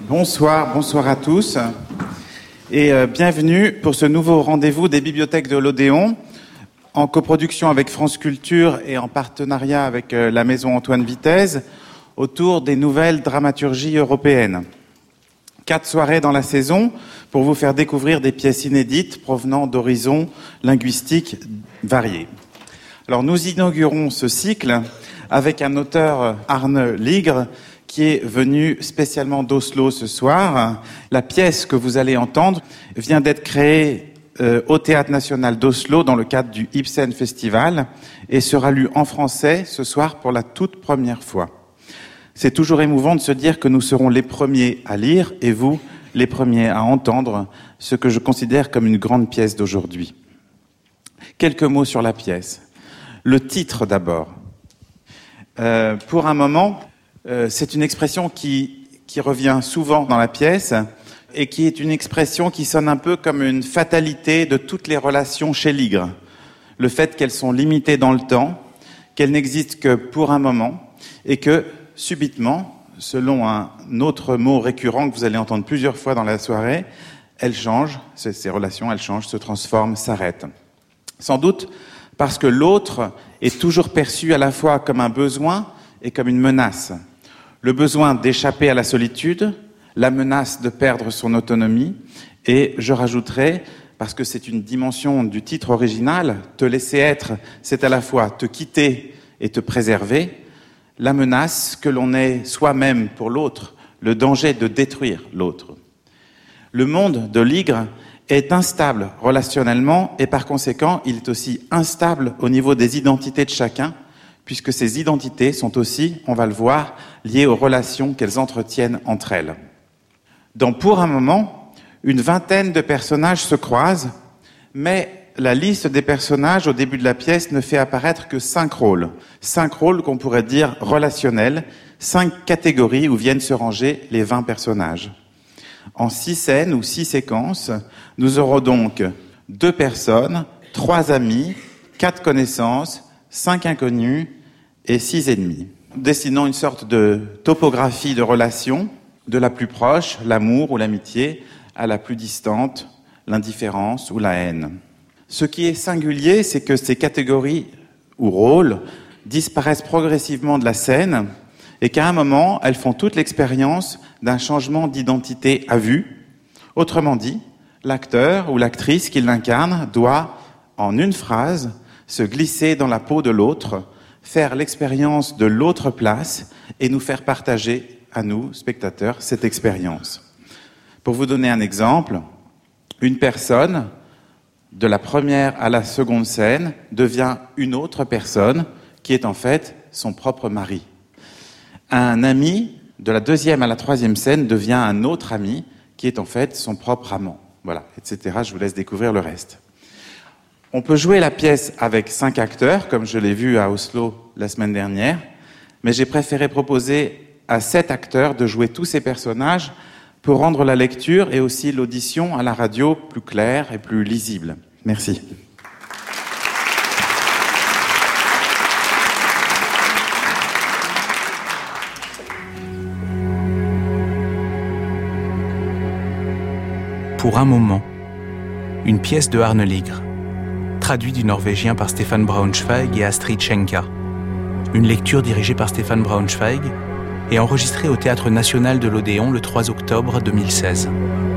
Bonsoir à tous et bienvenue pour ce nouveau rendez-vous des bibliothèques de l'Odéon en coproduction avec France Culture et en partenariat avec la Maison Antoine Vitez autour des nouvelles dramaturgies européennes. 4 soirées dans la saison pour vous faire découvrir des pièces inédites provenant d'horizons linguistiques variés. Alors nous inaugurons ce cycle avec un auteur, Arne Ligre, qui est venu spécialement d'Oslo ce soir. La pièce que vous allez entendre vient d'être créée au Théâtre National d'Oslo dans le cadre du Ibsen Festival et sera lue en français ce soir pour la toute première fois. C'est toujours émouvant de se dire que nous serons les premiers à lire et vous, les premiers à entendre ce que je considère comme une grande pièce d'aujourd'hui. Quelques mots sur la pièce. Le titre d'abord. Pour un moment, c'est une expression qui revient souvent dans la pièce et qui est une expression qui sonne un peu comme une fatalité de toutes les relations chez Ligre. Le fait qu'elles sont limitées dans le temps, qu'elles n'existent que pour un moment et que, subitement, selon un autre mot récurrent que vous allez entendre plusieurs fois dans la soirée, elles changent, ces relations, elles changent, se transforment, s'arrêtent. Sans doute parce que l'autre est toujours perçu à la fois comme un besoin et comme une menace. Le besoin d'échapper à la solitude, la menace de perdre son autonomie, et je rajouterai, parce que c'est une dimension du titre original, te laisser être, c'est à la fois te quitter et te préserver, la menace que l'on est soi-même pour l'autre, le danger de détruire l'autre. Le monde de Ligre est instable relationnellement et par conséquent, il est aussi instable au niveau des identités de chacun, puisque ces identités sont aussi, on va le voir, liées aux relations qu'elles entretiennent entre elles. Dans Pour un moment, une vingtaine de personnages se croisent, mais la liste des personnages au début de la pièce ne fait apparaître que 5 rôles. 5 rôles qu'on pourrait dire relationnels, 5 catégories où viennent se ranger les 20 personnages. En 6 scènes ou 6 séquences, nous aurons donc 2 personnes, 3 amis, 4 connaissances, 5 inconnus et 6 ennemis, dessinant une sorte de topographie de relations, de la plus proche, l'amour ou l'amitié, à la plus distante, l'indifférence ou la haine. Ce qui est singulier, c'est que ces catégories ou rôles disparaissent progressivement de la scène et qu'à un moment, elles font toute l'expérience d'un changement d'identité à vue. Autrement dit, l'acteur ou l'actrice qui l'incarne doit, en une phrase, se glisser dans la peau de l'autre, faire l'expérience de l'autre place et nous faire partager à nous, spectateurs, cette expérience. Pour vous donner un exemple, une personne, de la première à la seconde scène, devient une autre personne qui est en fait son propre mari. Un ami, de la deuxième à la troisième scène, devient un autre ami qui est en fait son propre amant. Voilà, etc. Je vous laisse découvrir le reste. On peut jouer la pièce avec 5 acteurs, comme je l'ai vu à Oslo la semaine dernière, mais j'ai préféré proposer à 7 acteurs de jouer tous ces personnages pour rendre la lecture et aussi l'audition à la radio plus claire et plus lisible. Merci. Pour un moment, une pièce de Arne Ligre, traduite du norvégien par Stefan Braunschweig et Astrid Schenka. Une lecture dirigée par Stefan Braunschweig et enregistrée au Théâtre National de l'Odéon le 3 octobre 2016.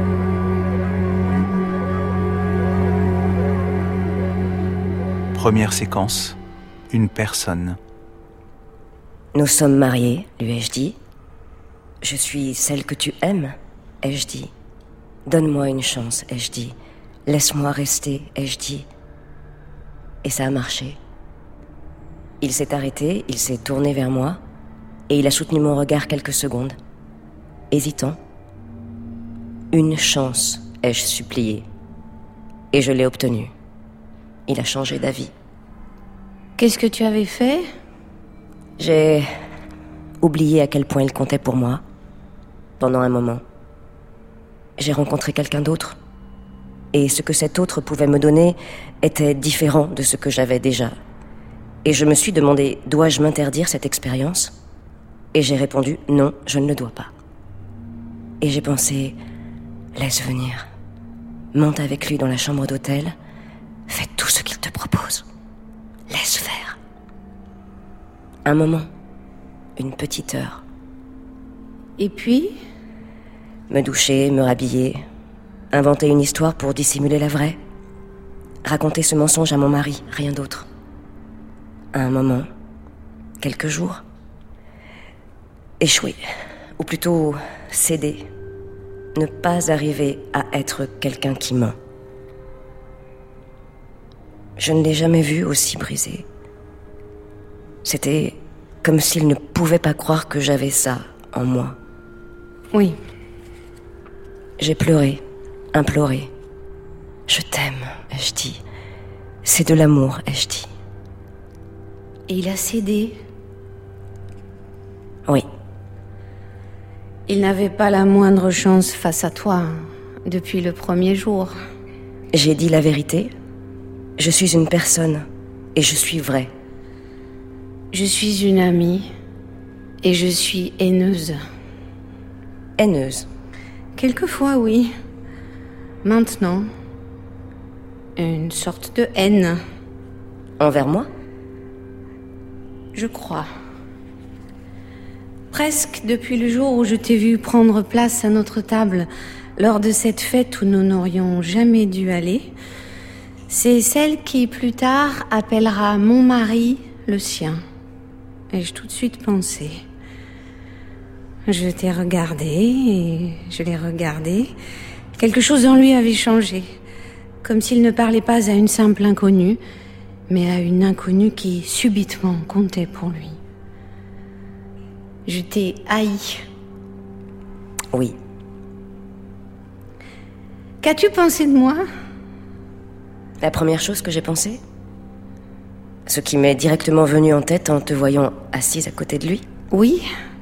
Première séquence, une personne. Nous sommes mariés, lui ai-je dit. Je suis celle que tu aimes, ai-je dit. Donne-moi une chance, ai-je dit. Laisse-moi rester, ai-je dit. Et ça a marché. Il s'est arrêté, il s'est tourné vers moi, et il a soutenu mon regard quelques secondes, hésitant. Une chance, ai-je supplié. Et je l'ai obtenue. Il a changé d'avis. Qu'est-ce que tu avais fait ? J'ai oublié à quel point il comptait pour moi, pendant un moment. J'ai rencontré quelqu'un d'autre. Et ce que cet autre pouvait me donner était différent de ce que j'avais déjà. Et je me suis demandé, dois-je m'interdire cette expérience ? Et j'ai répondu, non, je ne le dois pas. Et j'ai pensé, laisse venir. Monte avec lui dans la chambre d'hôtel. Fais tout ce qu'il te propose. Laisse faire. Un moment. Une petite heure. Et puis? Me doucher, me rhabiller. Inventer une histoire pour dissimuler la vraie. Raconter ce mensonge à mon mari, rien d'autre. À un moment. Quelques jours. Échouer. Ou plutôt céder. Ne pas arriver à être quelqu'un qui ment. Je ne l'ai jamais vu aussi brisé. C'était comme s'il ne pouvait pas croire que j'avais ça en moi. Oui. J'ai pleuré, imploré. Je t'aime, ai-je dit. C'est de l'amour, ai-je dit. Et il a cédé. Oui. Il n'avait pas la moindre chance face à toi, depuis le premier jour. J'ai dit la vérité. Je suis une personne, et je suis vraie. Je suis une amie, et je suis haineuse. Haineuse. Quelquefois, oui. Maintenant, une sorte de haine. Envers moi? Je crois. Presque depuis le jour où je t'ai vu prendre place à notre table, lors de cette fête où nous n'aurions jamais dû aller. C'est celle qui, plus tard, appellera mon mari le sien. Ai-je tout de suite pensé. Je t'ai regardé et je l'ai regardé. Quelque chose en lui avait changé. Comme s'il ne parlait pas à une simple inconnue, mais à une inconnue qui, subitement, comptait pour lui. Je t'ai haï. Oui. Qu'as-tu pensé de moi? La première chose que j'ai pensé? Ce qui m'est directement venu en tête en te voyant assise à côté de lui? Oui.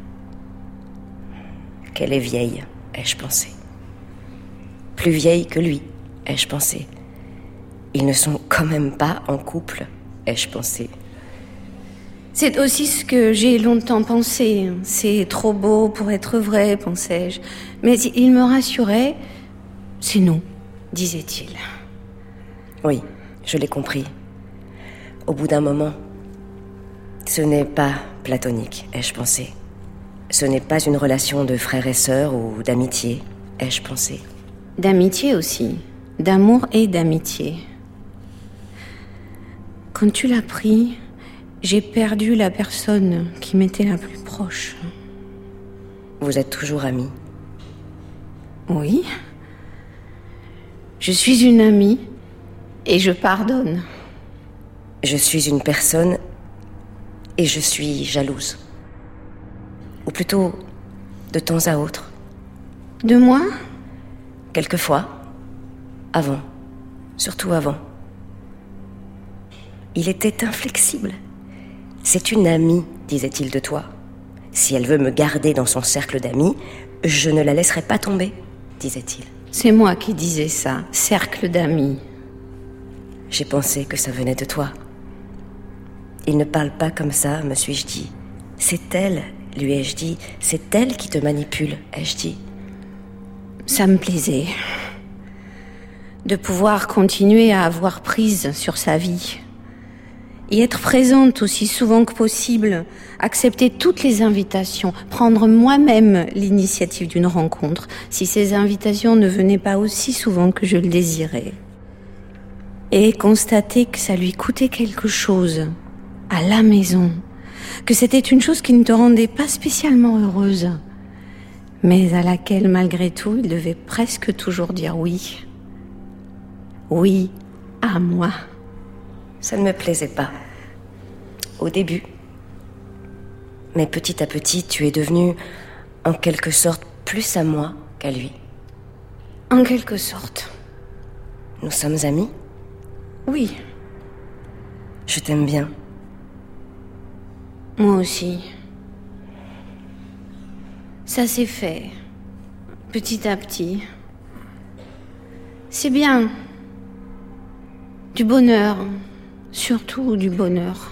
Qu'elle est vieille, ai-je pensé. Plus vieille que lui, ai-je pensé. Ils ne sont quand même pas en couple, ai-je pensé. C'est aussi ce que j'ai longtemps pensé. C'est trop beau pour être vrai, pensais-je. Mais il me rassurait. C'est nous, disait-il. Oui, je l'ai compris. Au bout d'un moment, ce n'est pas platonique, ai-je pensé. Ce n'est pas une relation de frère et sœur ou d'amitié, ai-je pensé. D'amitié aussi. D'amour et d'amitié. Quand tu l'as pris, j'ai perdu la personne qui m'était la plus proche. Vous êtes toujours amis? Oui. Je suis une amie et je pardonne. Je suis une personne et je suis jalouse. Ou plutôt, de temps à autre. De moi? Quelquefois. Avant. Surtout avant. Il était inflexible. C'est une amie, disait-il de toi. Si elle veut me garder dans son cercle d'amis, je ne la laisserai pas tomber, disait-il. C'est moi qui disais ça, cercle d'amis. J'ai pensé que ça venait de toi. Il ne parle pas comme ça, me suis-je dit. C'est elle, lui ai-je dit. C'est elle qui te manipule, ai-je dit. Ça me plaisait. De pouvoir continuer à avoir prise sur sa vie. Y être présente aussi souvent que possible, accepter toutes les invitations, prendre moi-même l'initiative d'une rencontre, si ces invitations ne venaient pas aussi souvent que je le désirais. Et constater que ça lui coûtait quelque chose, à la maison, que c'était une chose qui ne te rendait pas spécialement heureuse, mais à laquelle, malgré tout, il devait presque toujours dire oui. Oui, à moi. Ça ne me plaisait pas. Au début. Mais petit à petit, tu es devenu, en quelque sorte, plus à moi qu'à lui. En quelque sorte. Nous sommes amis? Oui. Je t'aime bien. Moi aussi. Ça s'est fait, petit à petit. C'est bien. Du bonheur, surtout du bonheur.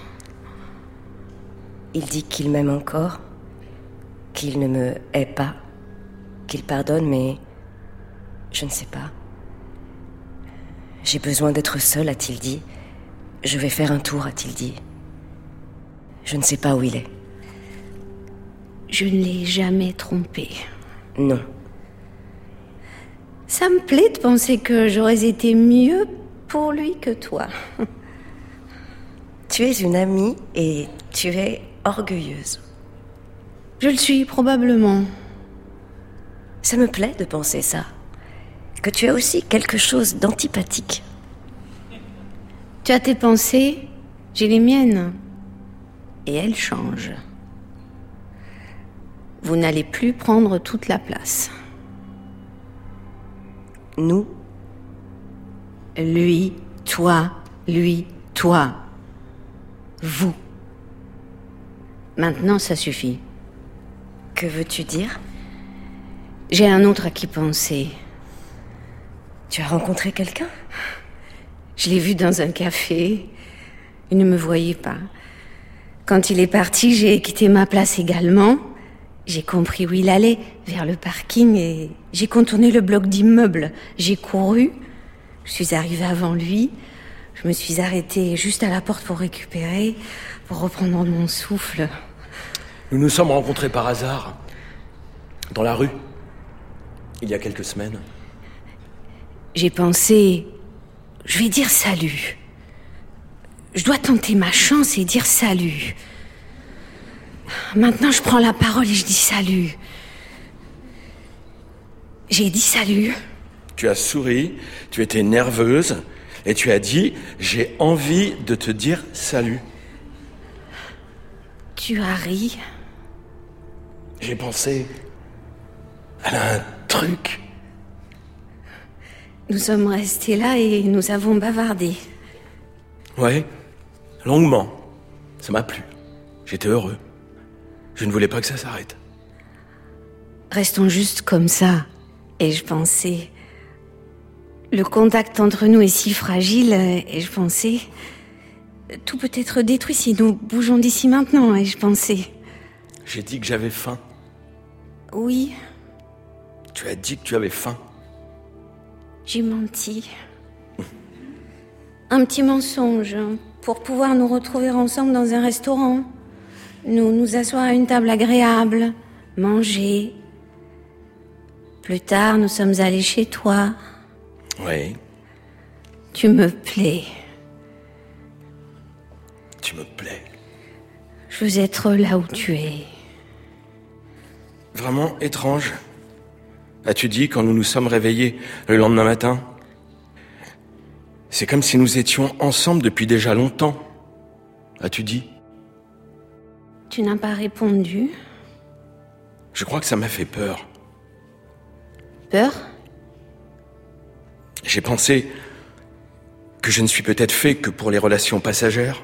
Il dit qu'il m'aime encore, qu'il ne me hait pas, qu'il pardonne, mais je ne sais pas. J'ai besoin d'être seule, a-t-il dit. Je vais faire un tour, a-t-il dit. Je ne sais pas où il est. Je ne l'ai jamais trompé. Non. Ça me plaît de penser que j'aurais été mieux pour lui que toi. Tu es une amie et tu es orgueilleuse. Je le suis probablement. Ça me plaît de penser ça. Que tu as aussi quelque chose d'antipathique. Tu as tes pensées, j'ai les miennes. Et elles changent. Vous n'allez plus prendre toute la place. Nous? Lui, toi, vous. Maintenant, ça suffit. Que veux-tu dire? J'ai un autre à qui penser. Tu as rencontré quelqu'un? Je l'ai vu dans un café. Il ne me voyait pas. Quand il est parti, j'ai quitté ma place également. J'ai compris où il allait, vers le parking, et j'ai contourné le bloc d'immeubles. J'ai couru. Je suis arrivée avant lui. Je me suis arrêtée juste à la porte pour récupérer, pour reprendre mon souffle. Nous nous sommes rencontrés par hasard, dans la rue, il y a quelques semaines. J'ai pensé, je vais dire salut. Je dois tenter ma chance et dire salut. Maintenant, je prends la parole et je dis salut. J'ai dit salut. Tu as souri, tu étais nerveuse, et tu as dit « J'ai envie de te dire salut ». Tu as ri. J'ai pensé, elle a un truc. Nous sommes restés là et nous avons bavardé. Ouais, longuement. Ça m'a plu. J'étais heureux. Je ne voulais pas que ça s'arrête. Restons juste comme ça. Et je pensais... Le contact entre nous est si fragile, et je pensais... Tout peut être détruit si nous bougeons d'ici maintenant, et je pensais... J'ai dit que j'avais faim. Oui. Tu as dit que tu avais faim. J'ai menti. Un petit mensonge, pour pouvoir nous retrouver ensemble dans un restaurant. Nous asseoir à une table agréable, manger. Plus tard, nous sommes allés chez toi. Oui. Tu me plais. Tu me plais. Je veux être là où tu es. Vraiment étrange. As-tu dit quand nous nous sommes réveillés le lendemain matin? C'est comme si nous étions ensemble depuis déjà longtemps. As-tu dit? Tu n'as pas répondu. Je crois que ça m'a fait peur. Peur? J'ai pensé que je ne suis peut-être fait que pour les relations passagères.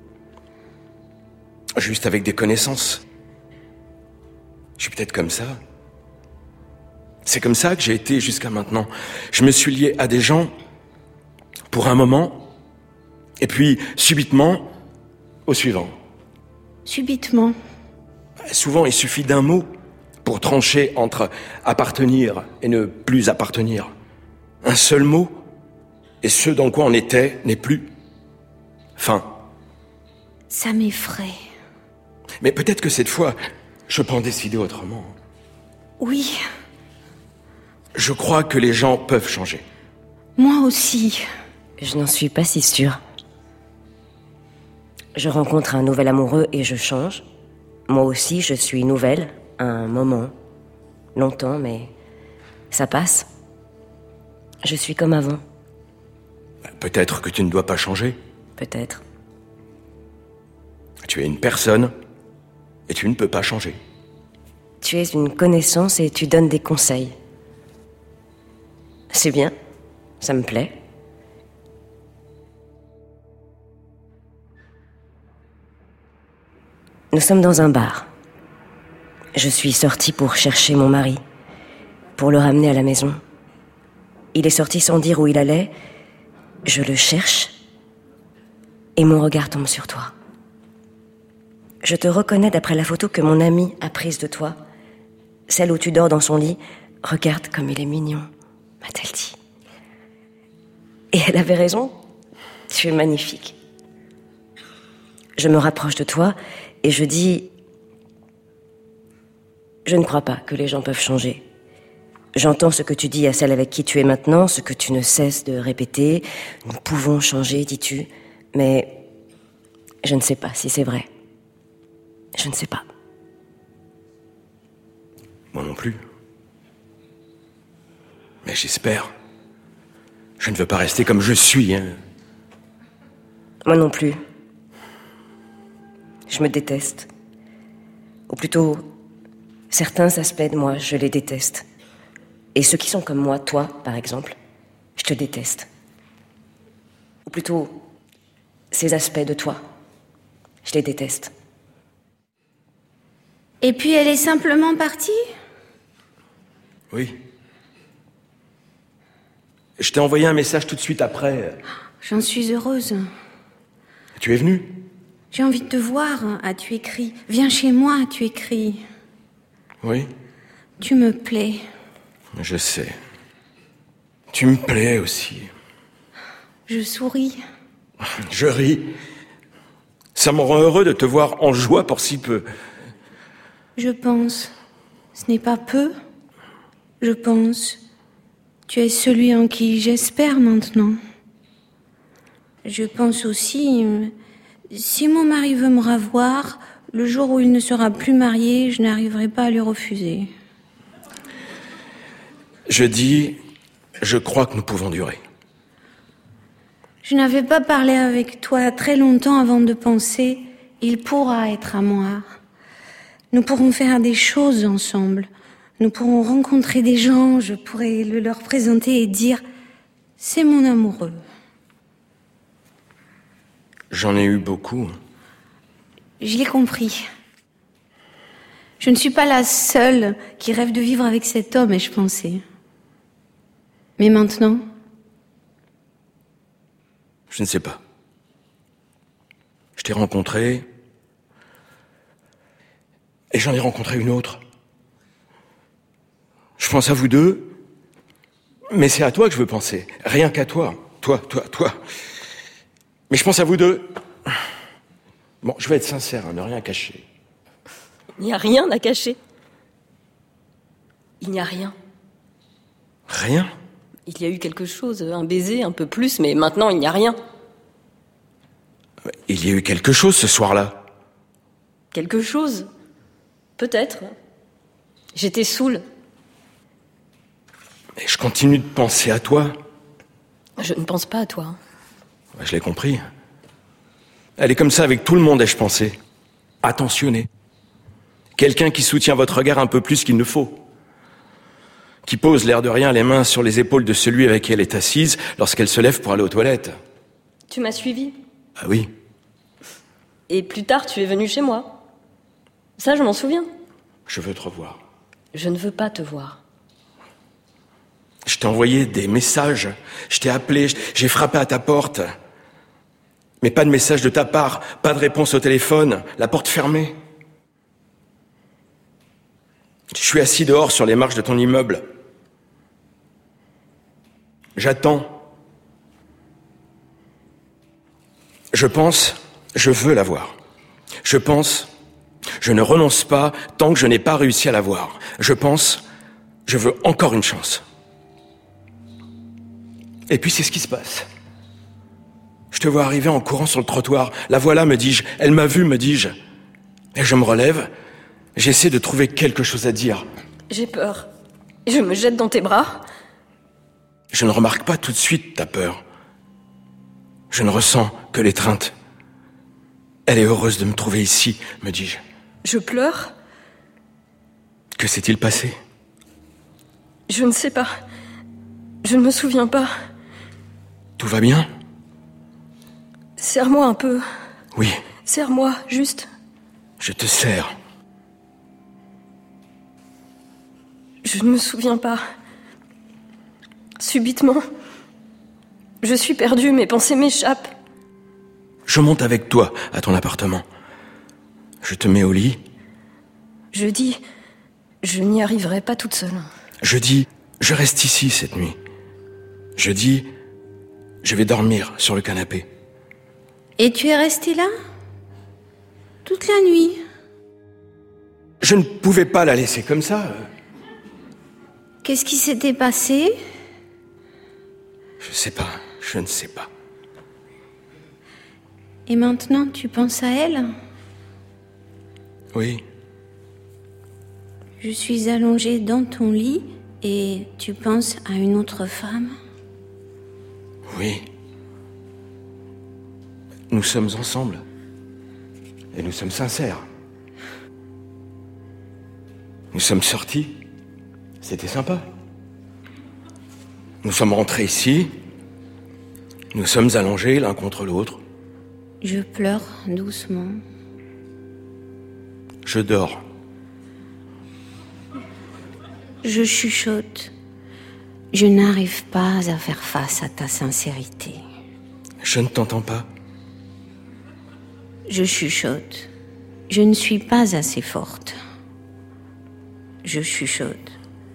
Juste avec des connaissances. Je suis peut-être comme ça. C'est comme ça que j'ai été jusqu'à maintenant. Je me suis lié à des gens pour un moment, et puis subitement, au suivant. Subitement. Souvent, il suffit d'un mot pour trancher entre appartenir et ne plus appartenir. Un seul mot, et ce dans quoi on était n'est plus. Fin. Ça m'effraie. Mais peut-être que cette fois, je peux en décider autrement. Oui. Je crois que les gens peuvent changer. Moi aussi. Je n'en suis pas si sûre. Je rencontre un nouvel amoureux et je change. Moi aussi, je suis nouvelle, un moment. Longtemps, mais ça passe. Je suis comme avant. Peut-être que tu ne dois pas changer. Peut-être. Tu es une personne et tu ne peux pas changer. Tu es une connaissance et tu donnes des conseils. C'est bien, ça me plaît. Nous sommes dans un bar. Je suis sortie pour chercher mon mari, pour le ramener à la maison. Il est sorti sans dire où il allait. Je le cherche et mon regard tombe sur toi. Je te reconnais d'après la photo que mon ami a prise de toi, celle où tu dors dans son lit, Regarde comme il est mignon, m'a-t-elle dit. Et elle avait raison. Tu es magnifique. Je me rapproche de toi et je dis... Je ne crois pas que les gens peuvent changer. J'entends ce que tu dis à celle avec qui tu es maintenant, ce que tu ne cesses de répéter. Nous pouvons changer, dis-tu, mais je ne sais pas si c'est vrai. Je ne sais pas. Moi non plus. Mais j'espère. Je ne veux pas rester comme je suis, hein. Moi non plus. Je me déteste. Ou plutôt, certains aspects de moi, je les déteste. Et ceux qui sont comme moi, toi, par exemple, je te déteste. Ou plutôt, ces aspects de toi, je les déteste. Et puis elle est simplement partie ? Oui. Je t'ai envoyé un message tout de suite après. J'en suis heureuse. Tu es venu ? J'ai envie de te voir, as-tu écrit. Viens chez moi, as-tu écrit. Oui. Tu me plais. Je sais. Tu me plais aussi. Je souris. Je ris. Ça me rend heureux de te voir en joie pour si peu. Je pense. Ce n'est pas peu. Je pense. Tu es celui en qui j'espère maintenant. Je pense aussi... si mon mari veut me revoir, le jour où il ne sera plus marié, je n'arriverai pas à lui refuser. Je dis, je crois que nous pouvons durer. Je n'avais pas parlé avec toi très longtemps avant de penser, il pourra être à moi. Nous pourrons faire des choses ensemble. Nous pourrons rencontrer des gens, je pourrai le leur présenter et dire, c'est mon amoureux. J'en ai eu beaucoup. Je l'ai compris. Je ne suis pas la seule qui rêve de vivre avec cet homme, ai-je pensé. Mais maintenant, je ne sais pas. Je t'ai rencontré et j'en ai rencontré une autre. Je pense à vous deux, mais c'est à toi que je veux penser. Rien qu'à toi. Toi. Mais je pense à vous deux. Bon, je vais être sincère, ne rien cacher. Il n'y a rien à cacher. Il n'y a rien. Rien ? Il y a eu quelque chose, un baiser, un peu plus, mais maintenant il n'y a rien. Il y a eu quelque chose ce soir-là. Quelque chose ? Peut-être. J'étais saoule. Et je continue de penser à toi. Je ne pense pas à toi. Je l'ai compris. Elle est comme ça avec tout le monde, ai-je pensé. Attentionnée. Quelqu'un qui soutient votre regard un peu plus qu'il ne faut. Qui pose l'air de rien les mains sur les épaules de celui avec qui elle est assise lorsqu'elle se lève pour aller aux toilettes. Tu m'as suivi ? Ah oui. Et plus tard, tu es venu chez moi. Ça, je m'en souviens. Je veux te revoir. Je ne veux pas te voir. Je t'ai envoyé des messages. Je t'ai appelé, j'ai frappé à ta porte. Mais pas de message de ta part, pas de réponse au téléphone, la porte fermée. Je suis assis dehors sur les marches de ton immeuble. J'attends. Je pense, je veux la voir. Je pense, je ne renonce pas tant que je n'ai pas réussi à la voir. Je pense, je veux encore une chance. Et puis c'est ce qui se passe. Je te vois arriver en courant sur le trottoir. La voilà, me dis-je. Elle m'a vu, me dis-je. Et je me relève. J'essaie de trouver quelque chose à dire. J'ai peur. Je me jette dans tes bras. Je ne remarque pas tout de suite ta peur. Je ne ressens que l'étreinte. Elle est heureuse de me trouver ici, me dis-je. Je pleure. Que s'est-il passé ? Je ne sais pas. Je ne me souviens pas. Tout va bien ? Serre-moi un peu. Oui. Serre-moi, juste. Je te serre. Je ne me souviens pas. Subitement, je suis perdue, mes pensées m'échappent. Je monte avec toi à ton appartement. Je te mets au lit. Je dis, je n'y arriverai pas toute seule. Je dis, je reste ici cette nuit. Je dis, je vais dormir sur le canapé. Et tu es resté là? Toute la nuit? Je ne pouvais pas la laisser comme ça. Qu'est-ce qui s'était passé? Je sais pas, je ne sais pas. Et maintenant, tu penses à elle? Oui. Je suis allongée dans ton lit et tu penses à une autre femme? Oui. Nous sommes ensemble. Et nous sommes sincères. Nous sommes sortis. C'était sympa. Nous sommes rentrés ici. Nous sommes allongés l'un contre l'autre. Je pleure doucement. Je dors. Je chuchote. Je n'arrive pas à faire face à ta sincérité. Je ne t'entends pas. Je chuchote. Je ne suis pas assez forte. Je chuchote.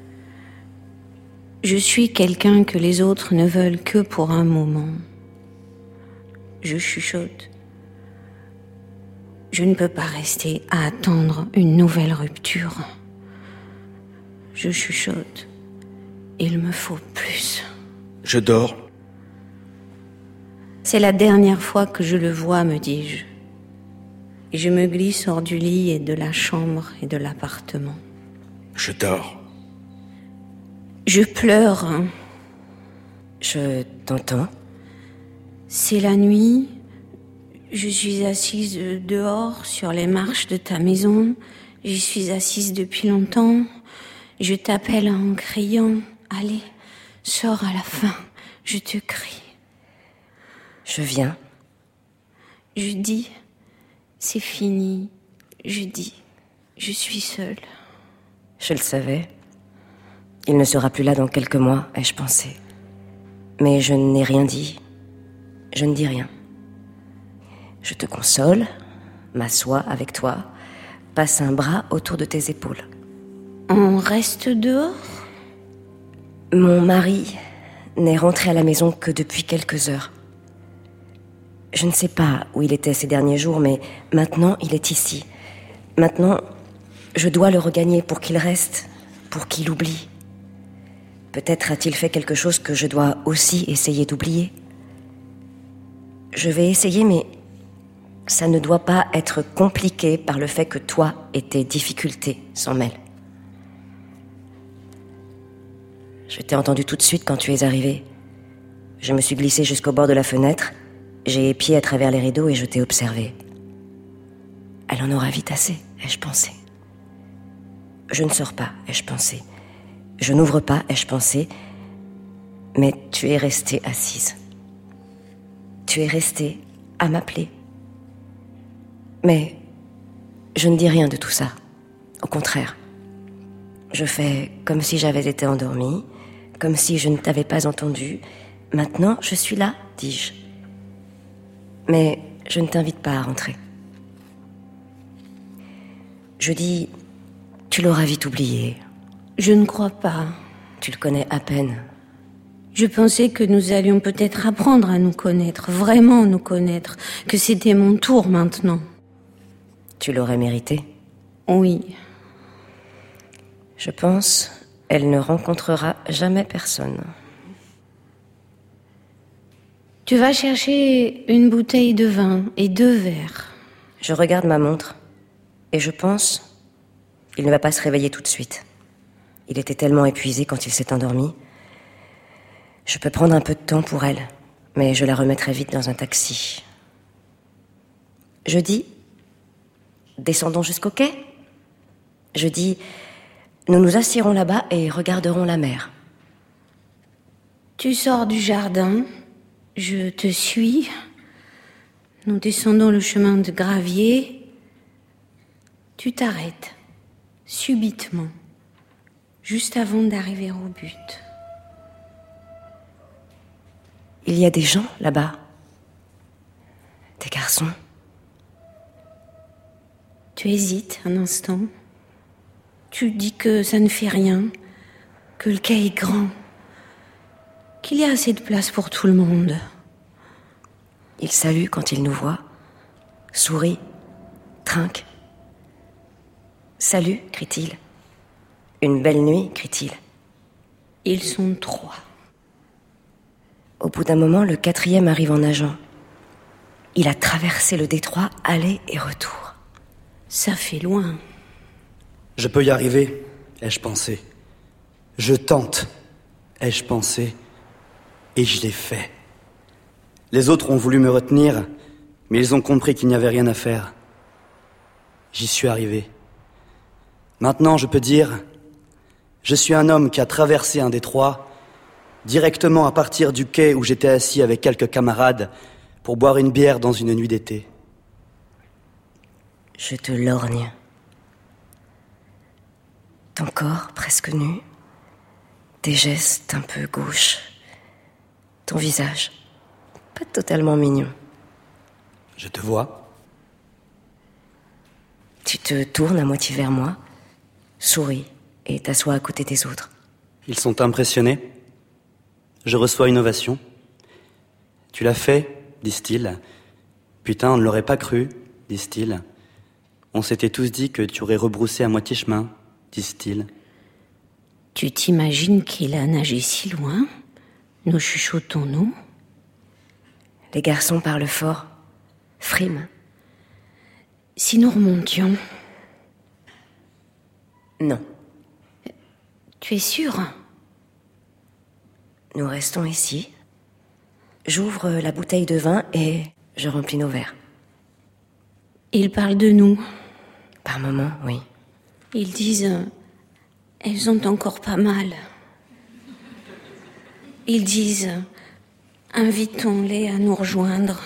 Je suis quelqu'un que les autres ne veulent que pour un moment. Je chuchote. Je ne peux pas rester à attendre une nouvelle rupture. Je chuchote. Il me faut plus. Je dors. C'est la dernière fois que je le vois, me dis-je. Et je me glisse hors du lit et de la chambre et de l'appartement. Je dors. Je pleure. Je t'entends. C'est la nuit. Je suis assise dehors sur les marches de ta maison. J'y suis assise depuis longtemps. Je t'appelle en criant. Allez, sors à la fin. Je te crie. Je viens. Je dis, c'est fini. Je dis, je suis seule. Je le savais. Il ne sera plus là dans quelques mois, ai-je pensé. Mais je n'ai rien dit. Je ne dis rien. Je te console, m'assois avec toi, passe un bras autour de tes épaules. On reste dehors? Mon mari n'est rentré à la maison que depuis quelques heures. Je ne sais pas où il était ces derniers jours, mais maintenant il est ici. Maintenant, je dois le regagner pour qu'il reste, pour qu'il oublie. Peut-être a-t-il fait quelque chose que je dois aussi essayer d'oublier. Je vais essayer, mais ça ne doit pas être compliqué par le fait que toi et tes difficultés s'en mêlent. Je t'ai entendu tout de suite quand tu es arrivé. Je me suis glissée jusqu'au bord de la fenêtre, j'ai épié à travers les rideaux et je t'ai observé. Elle en aura vite assez, ai-je pensé. Je ne sors pas, ai-je pensé. Je n'ouvre pas, ai-je pensé. Mais tu es restée assise. Tu es restée à m'appeler. Mais je ne dis rien de tout ça. Au contraire. Je fais comme si j'avais été endormie, comme si je ne t'avais pas entendu. Maintenant, je suis là, dis-je. Mais je ne t'invite pas à rentrer. Je dis, tu l'auras vite oublié. Je ne crois pas. Tu le connais à peine. Je pensais que nous allions peut-être apprendre à nous connaître, vraiment nous connaître, que c'était mon tour maintenant. Tu l'aurais mérité. Oui. Je pense, elle ne rencontrera jamais personne. Tu vas chercher une bouteille de vin et 2 verres. Je regarde ma montre et je pense, il ne va pas se réveiller tout de suite. Il était tellement épuisé quand il s'est endormi. Je peux prendre un peu de temps pour elle, mais je la remettrai vite dans un taxi. Je dis, descendons jusqu'au quai. Je dis, nous nous assiérons là-bas et regarderons la mer. Tu sors du jardin, je te suis. Nous descendons le chemin de gravier. Tu t'arrêtes, subitement, juste avant d'arriver au but. Il y a des gens là-bas. Des garçons. Tu hésites un instant. Tu dis que ça ne fait rien, que le quai est grand, qu'il y a assez de place pour tout le monde. Il salue quand il nous voit, sourit, trinque. Salut, crie-t-il. Une belle nuit, crie-t-il. Ils sont 3. Au bout d'un moment, le 4e arrive en nageant. Il a traversé le détroit, aller et retour. Ça fait loin. Je peux y arriver, ai-je pensé. Je tente, ai-je pensé. Et je l'ai fait. Les autres ont voulu me retenir, mais ils ont compris qu'il n'y avait rien à faire. J'y suis arrivé. Maintenant, je peux dire, je suis un homme qui a traversé un détroit, directement à partir du quai où j'étais assis avec quelques camarades pour boire une bière dans une nuit d'été. Je te lorgne. Ton corps presque nu, tes gestes un peu gauches, ton visage pas totalement mignon. Je te vois. Tu te tournes à moitié vers moi, souris et t'assois à côté des autres. Ils sont impressionnés. Je reçois une ovation. Tu l'as fait, disent-ils. Putain, on ne l'aurait pas cru, disent-ils. On s'était tous dit que tu aurais rebroussé à moitié chemin, disent-ils. Tu t'imagines qu'il a nagé si loin? Nous chuchotons-nous? Les garçons parlent fort, friment. Si nous remontions? Non. Tu es sûr? Nous restons ici. J'ouvre la bouteille de vin et je remplis nos verres. Ils parlent de nous. Par moments, oui. Ils disent... elles ont encore pas mal. Ils disent... invitons-les à nous rejoindre.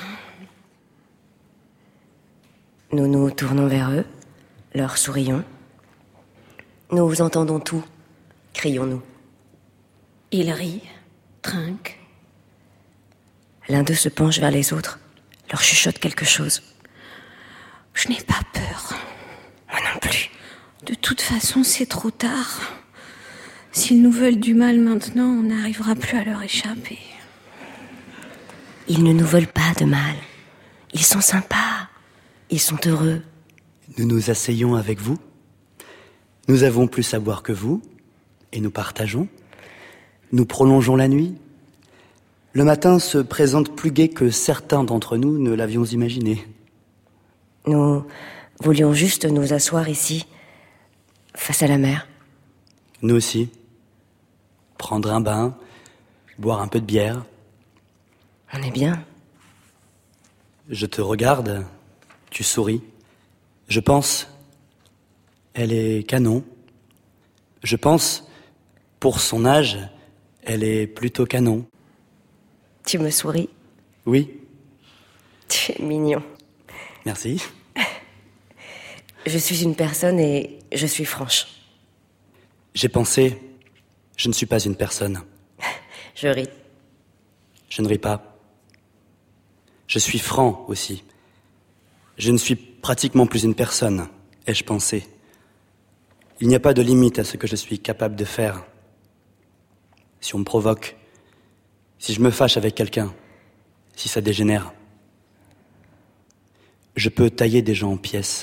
Nous nous tournons vers eux, leur sourions. Nous entendons tout, crions-nous. Ils rient, trinquent. L'un d'eux se penche vers les autres, leur chuchote quelque chose. Je n'ai pas peur. Moi non plus. De toute façon, c'est trop tard. S'ils nous veulent du mal maintenant, on n'arrivera plus à leur échapper. Ils ne nous veulent pas de mal. Ils sont sympas. Ils sont heureux. Nous nous asseyons avec vous. Nous avons plus à boire que vous. Et nous partageons. Nous prolongeons la nuit. Le matin se présente plus gai que certains d'entre nous ne l'avions imaginé. Nous voulions juste nous asseoir ici, face à la mer. Nous aussi. Prendre un bain, boire un peu de bière. On est bien. Je te regarde, tu souris. Je pense, elle est canon. Je pense, pour son âge, elle est plutôt canon. Tu me souris? Oui. Tu es mignon. Merci. Je suis une personne et je suis franche. J'ai pensé, je ne suis pas une personne. Je ris. Je ne ris pas. Je suis franc aussi. Je ne suis pratiquement plus une personne, ai-je pensé. Il n'y a pas de limite à ce que je suis capable de faire. Si on me provoque, si je me fâche avec quelqu'un, si ça dégénère, je peux tailler des gens en pièces.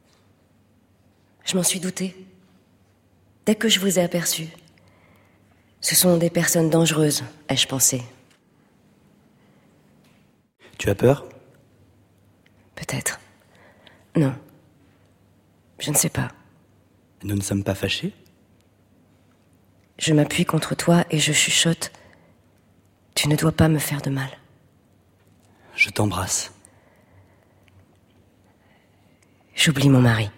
Je m'en suis doutée. Dès que je vous ai aperçu. Ce sont des personnes dangereuses, ai-je pensé. Tu as peur ? Peut-être. Non. Je ne sais pas. Nous ne sommes pas fâchés ? Je m'appuie contre toi et je chuchote. Tu ne dois pas me faire de mal. Je t'embrasse. J'oublie mon mari.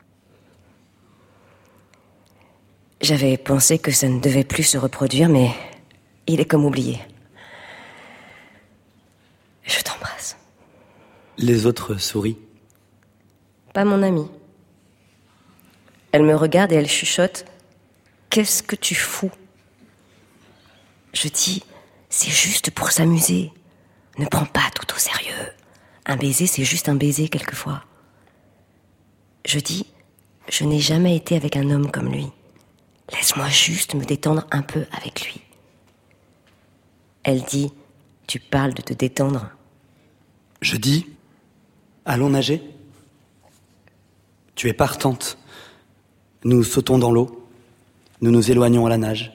J'avais pensé que ça ne devait plus se reproduire, mais il est comme oublié. Je t'embrasse. Les autres sourient. Pas mon amie. Elle me regarde et elle chuchote. Qu'est-ce que tu fous ? Je dis, c'est juste pour s'amuser. Ne prends pas tout au sérieux. Un baiser, c'est juste un baiser quelquefois. Je dis, je n'ai jamais été avec un homme comme lui. Laisse-moi juste me détendre un peu avec lui. Elle dit, tu parles de te détendre. Je dis, allons nager. Tu es partante. Nous sautons dans l'eau. Nous nous éloignons à la nage.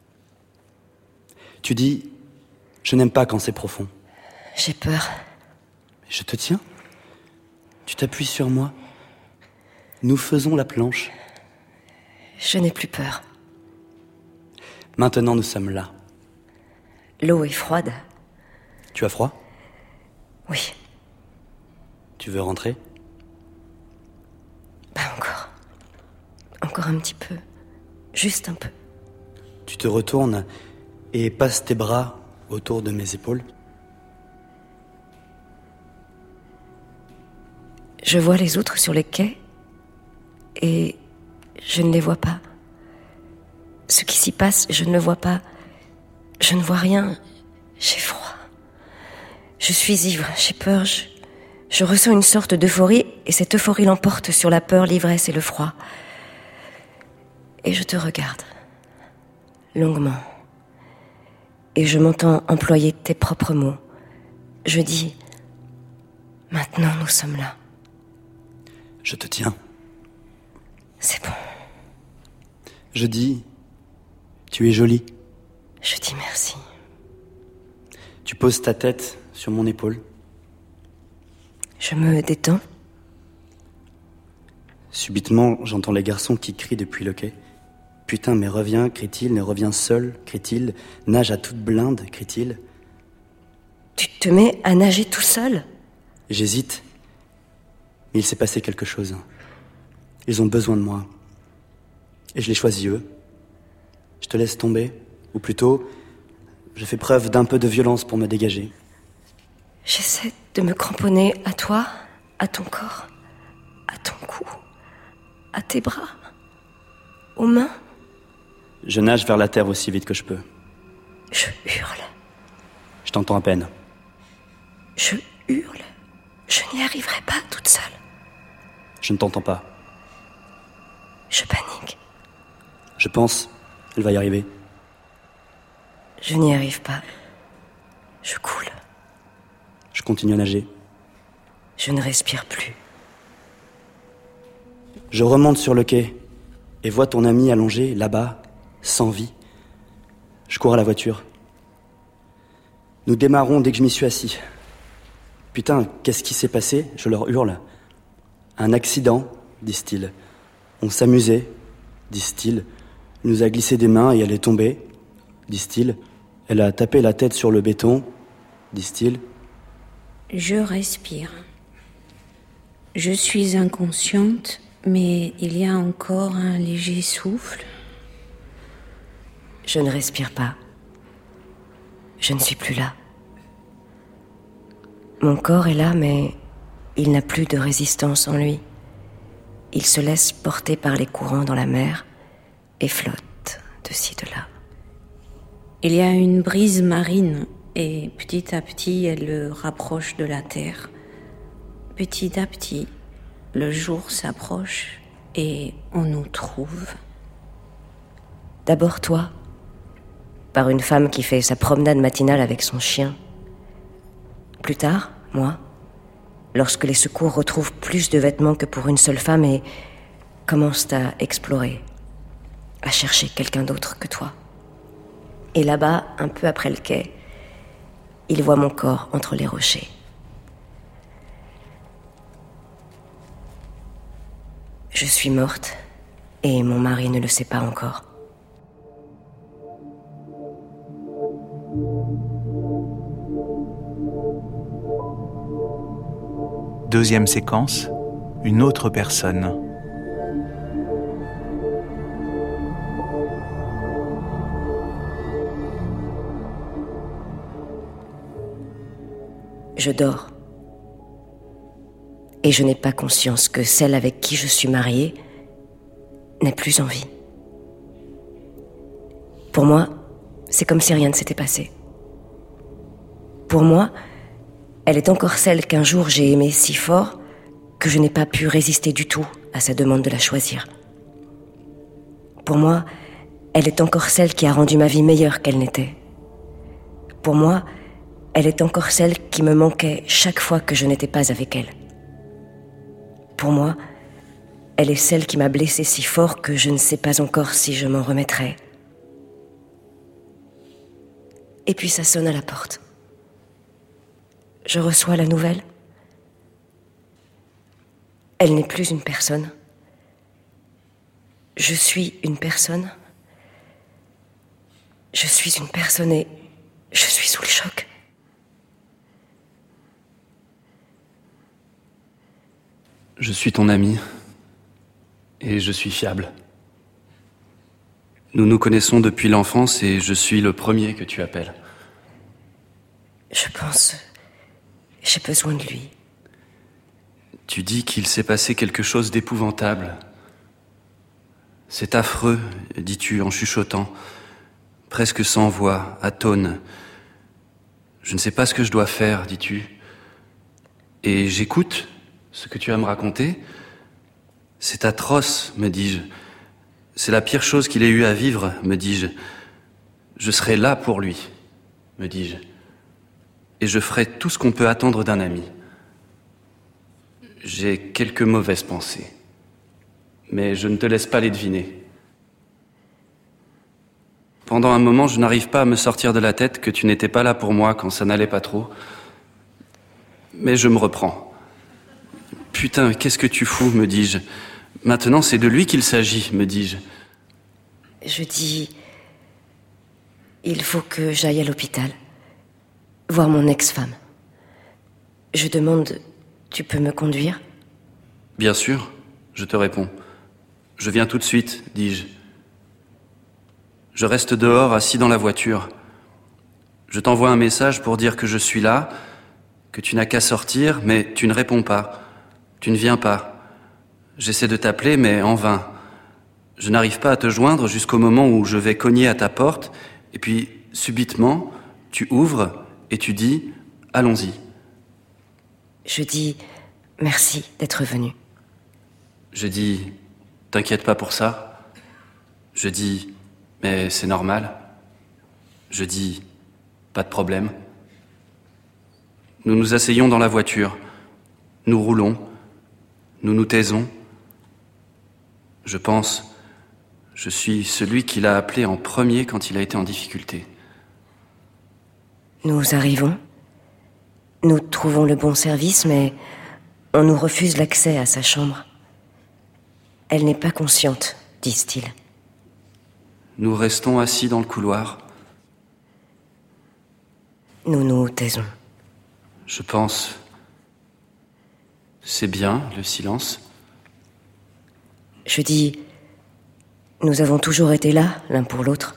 Tu dis, je n'aime pas quand c'est profond. J'ai peur. Je te tiens. Tu t'appuies sur moi. Nous faisons la planche. Je n'ai plus peur. Maintenant, nous sommes là. L'eau est froide. Tu as froid? Oui. Tu veux rentrer? Pas encore. Encore un petit peu. Juste un peu. Tu te retournes et passes tes bras autour de mes épaules. Je vois les autres sur les quais et je ne les vois pas. Ce qui s'y passe, je ne le vois pas. Je ne vois rien. J'ai froid. Je suis ivre, j'ai peur. Je ressens une sorte d'euphorie et cette euphorie l'emporte sur la peur, l'ivresse et le froid. Et je te regarde, longuement. Et je m'entends employer tes propres mots. Je dis, maintenant nous sommes là. Je te tiens. C'est bon. Je dis, tu es jolie. Je dis merci. Tu poses ta tête sur mon épaule. Je me détends. Subitement, j'entends les garçons qui crient depuis le quai. Putain, mais reviens, crie-t-il, ne reviens seul, crie-t-il. Nage à toute blinde, crie-t-il. Tu te mets à nager tout seul? J'hésite. Mais il s'est passé quelque chose. Ils ont besoin de moi. Et je les choisis eux. Je te laisse tomber. Ou plutôt, je fais preuve d'un peu de violence pour me dégager. J'essaie de me cramponner à toi, à ton corps, à ton cou, à tes bras, aux mains. Je nage vers la terre aussi vite que je peux. Je hurle. Je t'entends à peine. Je hurle. Je n'y arriverai pas toute seule. Je ne t'entends pas. Je panique. Je pense, elle va y arriver. Je n'y arrive pas. Je coule. Je continue à nager. Je ne respire plus. Je remonte sur le quai et vois ton ami allongé là-bas, sans vie. Je cours à la voiture. Nous démarrons dès que je m'y suis assis. Putain, qu'est-ce qui s'est passé? Je leur hurle. Un accident, disent-ils. On s'amusait, disent-ils. Il nous a glissé des mains et elle est tombée, disent-ils. Elle a tapé la tête sur le béton, disent-ils. Je respire. Je suis inconsciente, mais il y a encore un léger souffle. Je ne respire pas. Je ne suis plus là. Mon corps est là, mais il n'a plus de résistance en lui. Il se laisse porter par les courants dans la mer et flotte de ci, de là. Il y a une brise marine et petit à petit, elle le rapproche de la terre. Petit à petit, le jour s'approche et on nous trouve. D'abord toi, par une femme qui fait sa promenade matinale avec son chien. Plus tard, moi, lorsque les secours retrouvent plus de vêtements que pour une seule femme et commencent à explorer, à chercher quelqu'un d'autre que toi. Et là-bas, un peu après le quai, ils voient mon corps entre les rochers. Je suis morte et mon mari ne le sait pas encore. Deuxième séquence, une autre personne. Je dors. Et je n'ai pas conscience que celle avec qui je suis mariée n'est plus en vie. Pour moi, c'est comme si rien ne s'était passé. Pour moi, elle est encore celle qu'un jour j'ai aimée si fort que je n'ai pas pu résister du tout à sa demande de la choisir. Pour moi, elle est encore celle qui a rendu ma vie meilleure qu'elle n'était. Pour moi, elle est encore celle qui me manquait chaque fois que je n'étais pas avec elle. Pour moi, elle est celle qui m'a blessée si fort que je ne sais pas encore si je m'en remettrai. Et puis ça sonne à la porte. Je reçois la nouvelle. Elle n'est plus une personne. Je suis une personne. Je suis une personne et je suis sous le choc. Je suis ton ami et je suis fiable. Nous nous connaissons depuis l'enfance et je suis le premier que tu appelles. Je pense... j'ai besoin de lui. Tu dis qu'il s'est passé quelque chose d'épouvantable. C'est affreux, dis-tu en chuchotant, presque sans voix, atone. Je ne sais pas ce que je dois faire, dis-tu. Et j'écoute ce que tu as à me raconter. C'est atroce, me dis-je. C'est la pire chose qu'il ait eu à vivre, me dis-je. Je serai là pour lui, me dis-je. Et je ferai tout ce qu'on peut attendre d'un ami. J'ai quelques mauvaises pensées, mais je ne te laisse pas les deviner. Pendant un moment, je n'arrive pas à me sortir de la tête que tu n'étais pas là pour moi quand ça n'allait pas trop. Mais je me reprends. Putain, qu'est-ce que tu fous, me dis-je. Maintenant, c'est de lui qu'il s'agit, me dis-je. Je dis... il faut que j'aille à l'hôpital. Voir mon ex-femme. Je demande... tu peux me conduire ? Bien sûr, je te réponds. Je viens tout de suite, dis-je. Je reste dehors, assis dans la voiture. Je t'envoie un message pour dire que je suis là, que tu n'as qu'à sortir, mais tu ne réponds pas. Tu ne viens pas. J'essaie de t'appeler, mais en vain. Je n'arrive pas à te joindre jusqu'au moment où je vais cogner à ta porte, et puis, subitement, tu ouvres et tu dis « Allons-y ». Je dis merci d'être venu. Je dis t'inquiète pas pour ça. Je dis mais c'est normal. Je dis pas de problème. Nous nous asseyons dans la voiture. Nous roulons. Nous nous taisons. Je pense, je suis celui qui l'a appelé en premier quand il a été en difficulté. Nous arrivons. Nous trouvons le bon service, mais on nous refuse l'accès à sa chambre. Elle n'est pas consciente, disent-ils. Nous restons assis dans le couloir. Nous nous taisons. Je pense... c'est bien, le silence. Je dis... nous avons toujours été là, l'un pour l'autre.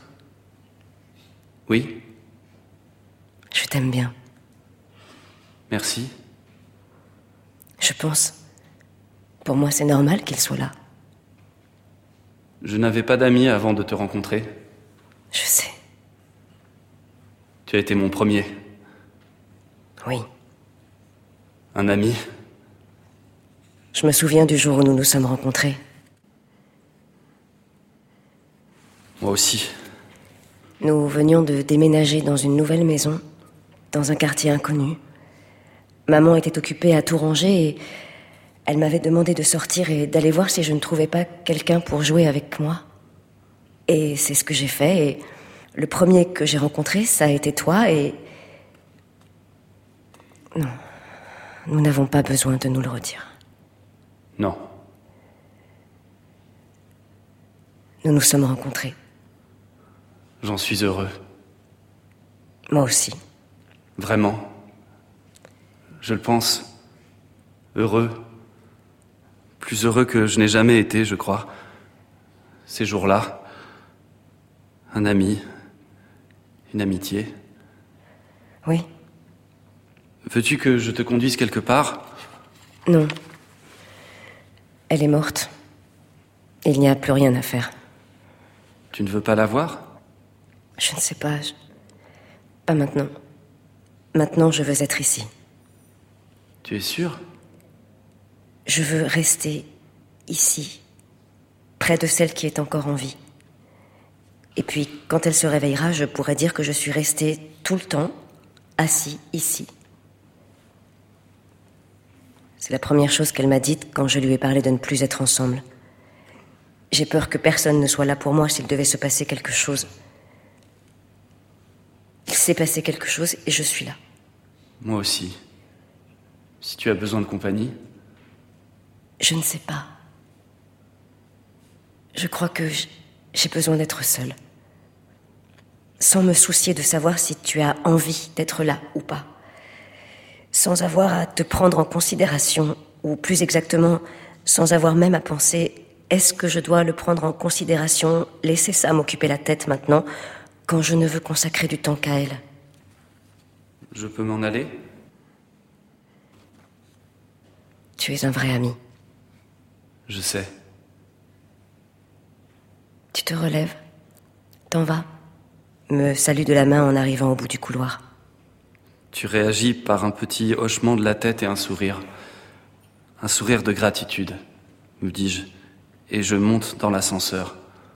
Oui. Je t'aime bien. Merci. Je pense... pour moi, c'est normal qu'il soit là. Je n'avais pas d'amis avant de te rencontrer. Je sais. Tu as été mon premier. Oui. Un ami. Je me souviens du jour où nous nous sommes rencontrés. Moi aussi. Nous venions de déménager dans une nouvelle maison, dans un quartier inconnu. Maman était occupée à tout ranger et elle m'avait demandé de sortir et d'aller voir si je ne trouvais pas quelqu'un pour jouer avec moi. Et c'est ce que j'ai fait, et le premier que j'ai rencontré, ça a été toi, et... non, nous n'avons pas besoin de nous le redire. Non. Nous nous sommes rencontrés. J'en suis heureux. Moi aussi. Vraiment. Je le pense. Heureux. Plus heureux que je n'ai jamais été, je crois. Ces jours-là. Un ami. Une amitié. Oui. Veux-tu que je te conduise quelque part ? Non. Elle est morte. Il n'y a plus rien à faire. Tu ne veux pas la voir ? Je ne sais pas. Pas maintenant. Maintenant, je veux être ici. Tu es sûr ? Je veux rester ici, près de celle qui est encore en vie. Et puis, quand elle se réveillera, je pourrai dire que je suis restée tout le temps assis ici. C'est la première chose qu'elle m'a dite quand je lui ai parlé de ne plus être ensemble. J'ai peur que personne ne soit là pour moi s'il devait se passer quelque chose. Il s'est passé quelque chose et je suis là. Moi aussi. Si tu as besoin de compagnie. Je ne sais pas. Je crois que j'ai besoin d'être seule. Sans me soucier de savoir si tu as envie d'être là ou pas. Sans avoir à te prendre en considération, ou plus exactement, sans avoir même à penser, est-ce que je dois le prendre en considération, laisser ça m'occuper la tête maintenant, quand je ne veux consacrer du temps qu'à elle? Je peux m'en aller? Tu es un vrai ami. Je sais. Tu te relèves, t'en vas, me salue de la main en arrivant au bout du couloir. Tu réagis par un petit hochement de la tête et un sourire. Un sourire de gratitude, me dis-je, et je monte dans l'ascenseur.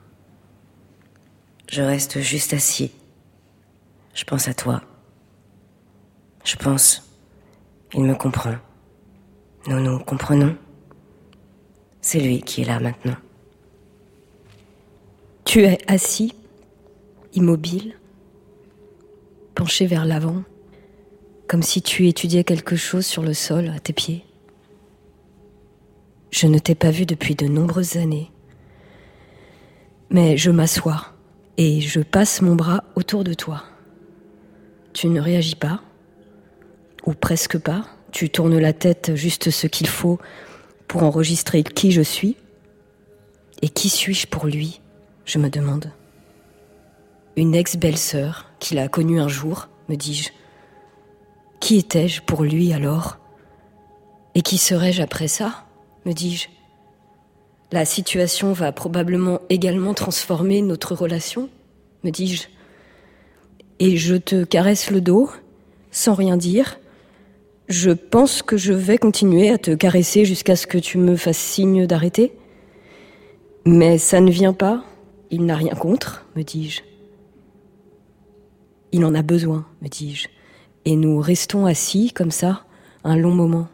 Je reste juste assis. Je pense à toi. Je pense, il me comprend. Nous nous comprenons. C'est lui qui est là maintenant. Tu es assis, immobile, penché vers l'avant, comme si tu étudiais quelque chose sur le sol à tes pieds. Je ne t'ai pas vu depuis de nombreuses années. Mais je m'assois et je passe mon bras autour de toi. Tu ne réagis pas, ou presque pas. Tu tournes la tête juste ce qu'il faut pour enregistrer qui je suis. Et qui suis-je pour lui, je me demande. Une ex-belle-sœur qu'il a connue un jour, me dis-je. Qui étais-je pour lui alors? Et qui serais-je après ça, me dis-je. La situation va probablement également transformer notre relation, me dis-je. Et je te caresse le dos, sans rien dire. Je pense que je vais continuer à te caresser jusqu'à ce que tu me fasses signe d'arrêter. Mais ça ne vient pas, il n'a rien contre, me dis-je. Il en a besoin, me dis-je. Et nous restons assis, comme ça, un long moment.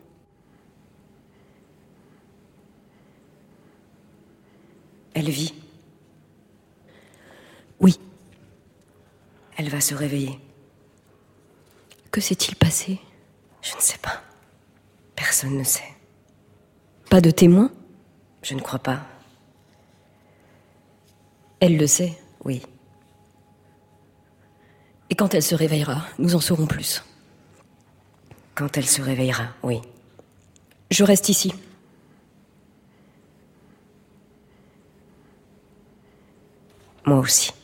Elle vit. Oui. Elle va se réveiller. Que s'est-il passé? Je ne sais pas. Personne ne sait. Pas de témoin? Je ne crois pas. Elle le sait? Oui. Et quand elle se réveillera, nous en saurons plus. Quand elle se réveillera, oui. Je reste ici. Moi aussi.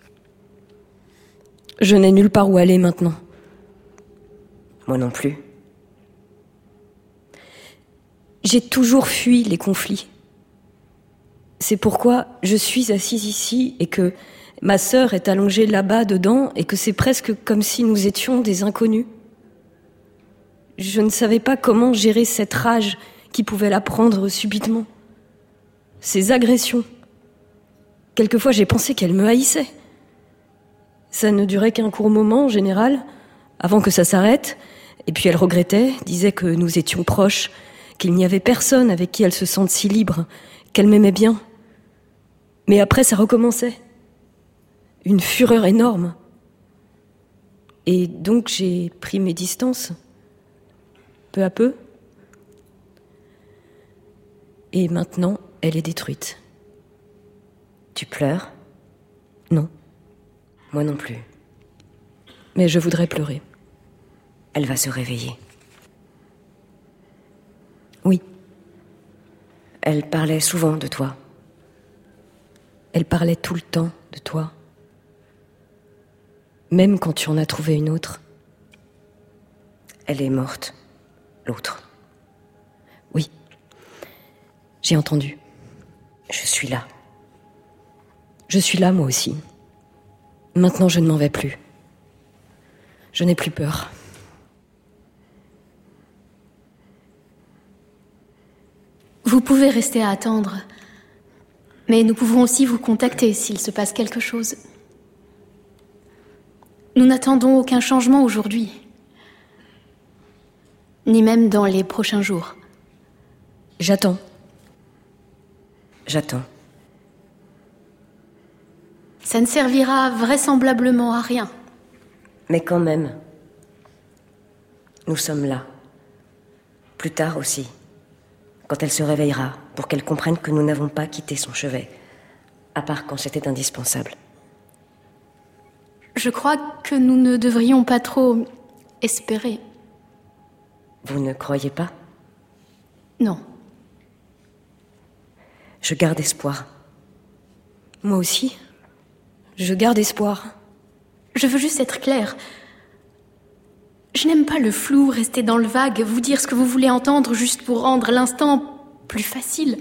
Je n'ai nulle part où aller maintenant. Moi non plus. J'ai toujours fui les conflits. C'est pourquoi je suis assise ici et que ma sœur est allongée là-bas dedans et que c'est presque comme si nous étions des inconnus. Je ne savais pas comment gérer cette rage qui pouvait la prendre subitement. Ces agressions. Quelquefois j'ai pensé qu'elle me haïssait. Ça ne durait qu'un court moment en général, avant que ça s'arrête, et puis elle regrettait, disait que nous étions proches, qu'il n'y avait personne avec qui elle se sente si libre, qu'elle m'aimait bien. Mais après ça recommençait. Une fureur énorme. Et donc j'ai pris mes distances, peu à peu. Et maintenant, elle est détruite. Tu pleures? Non. Moi non plus. Mais je voudrais pleurer. Elle va se réveiller. Oui. Elle parlait souvent de toi. Elle parlait tout le temps de toi. Même quand tu en as trouvé une autre. Elle est morte, l'autre. Oui. J'ai entendu. Je suis là. Je suis là, moi aussi. Maintenant, je ne m'en vais plus. Je n'ai plus peur. Vous pouvez rester à attendre, mais nous pouvons aussi vous contacter s'il se passe quelque chose. Nous n'attendons aucun changement aujourd'hui. Ni même dans les prochains jours. J'attends. J'attends. Ça ne servira vraisemblablement à rien. Mais quand même, nous sommes là. Plus tard aussi, quand elle se réveillera, pour qu'elle comprenne que nous n'avons pas quitté son chevet, à part quand c'était indispensable. Je crois que nous ne devrions pas trop espérer. Vous ne croyez pas ? Non. Je garde espoir. Moi aussi. Je garde espoir. Je veux juste être claire. Je n'aime pas le flou, rester dans le vague, vous dire ce que vous voulez entendre juste pour rendre l'instant plus facile.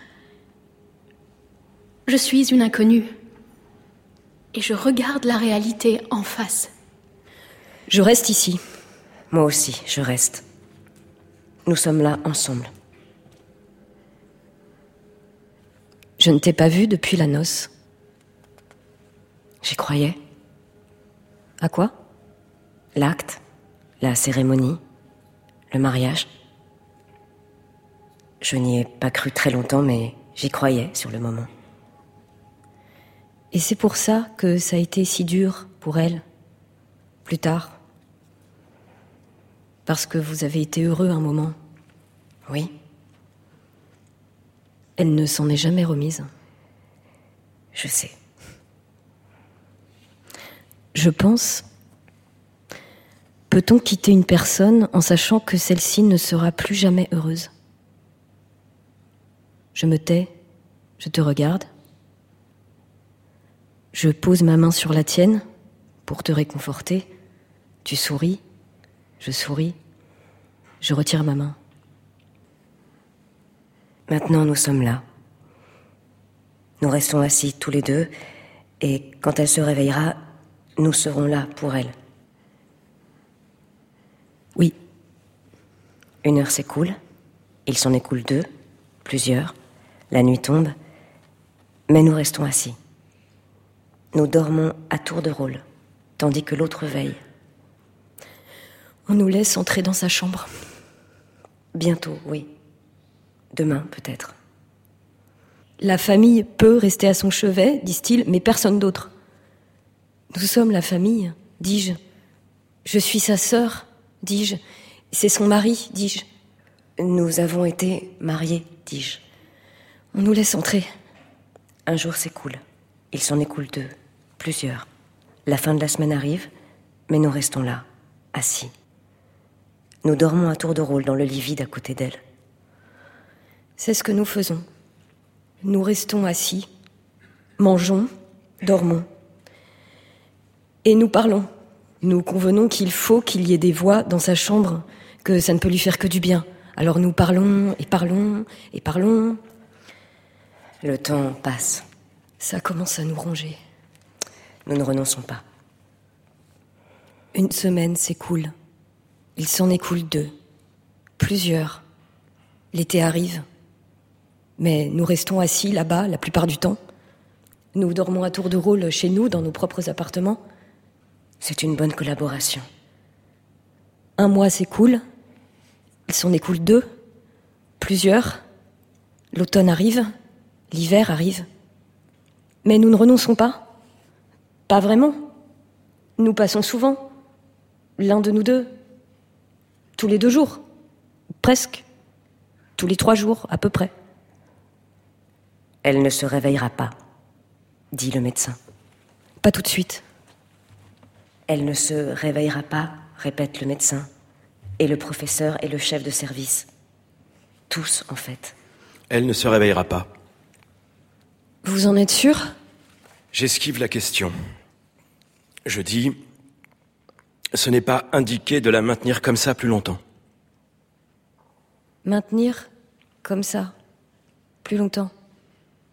Je suis une inconnue. Et je regarde la réalité en face. Je reste ici. Moi aussi, je reste. Nous sommes là ensemble. Je ne t'ai pas vu depuis la noce. J'y croyais. À quoi ? L'acte, la cérémonie, le mariage. Je n'y ai pas cru très longtemps, mais j'y croyais sur le moment. Et c'est pour ça que ça a été si dur pour elle, plus tard. Parce que vous avez été heureux un moment. Oui. Elle ne s'en est jamais remise. Je sais. Je pense... Peut-on quitter une personne en sachant que celle-ci ne sera plus jamais heureuse ? Je me tais, je te regarde. Je pose ma main sur la tienne pour te réconforter. Tu souris, je souris, je retire ma main. Maintenant, nous sommes là. Nous restons assis tous les deux, et quand elle se réveillera, nous serons là pour elle. Oui. 1 heure s'écoule, il s'en écoule 2, plusieurs, la nuit tombe, mais nous restons assis. Nous dormons à tour de rôle, tandis que l'autre veille. On nous laisse entrer dans sa chambre. Bientôt, oui. Demain, peut-être. La famille peut rester à son chevet, disent-ils, mais personne d'autre. Nous sommes la famille, dis-je. Je suis sa sœur, dis-je. C'est son mari, dis-je. Nous avons été mariés, dis-je. On nous laisse entrer. Un jour s'écoule. Il s'en écoule 2, plusieurs. La fin de la semaine arrive, mais nous restons là, assis. Nous dormons à tour de rôle dans le lit vide à côté d'elle. C'est ce que nous faisons. Nous restons assis, mangeons, dormons. Et nous parlons. Nous convenons qu'il faut qu'il y ait des voix dans sa chambre, que ça ne peut lui faire que du bien. Alors nous parlons, et parlons, et parlons. Le temps passe. Ça commence à nous ronger. Nous ne renonçons pas. 1 semaine s'écoule. Il s'en écoule 2. Plusieurs. L'été arrive. Mais nous restons assis là-bas la plupart du temps. Nous dormons à tour de rôle chez nous, dans nos propres appartements. C'est une bonne collaboration. 1 mois s'écoule. Il s'en écoule 2. Plusieurs. L'automne arrive. L'hiver arrive. Mais nous ne renonçons pas. Pas vraiment. Nous passons souvent. L'un de nous deux. Tous les 2 jours. Presque. Tous les 3 jours, à peu près. Elle ne se réveillera pas, dit le médecin. Pas tout de suite. Elle ne se réveillera pas, répète le médecin. Et le professeur et le chef de service. Tous, en fait. Elle ne se réveillera pas. Vous en êtes sûr ? J'esquive la question. Je dis, ce n'est pas indiqué de la maintenir comme ça plus longtemps. Maintenir comme ça, plus longtemps. Elle ?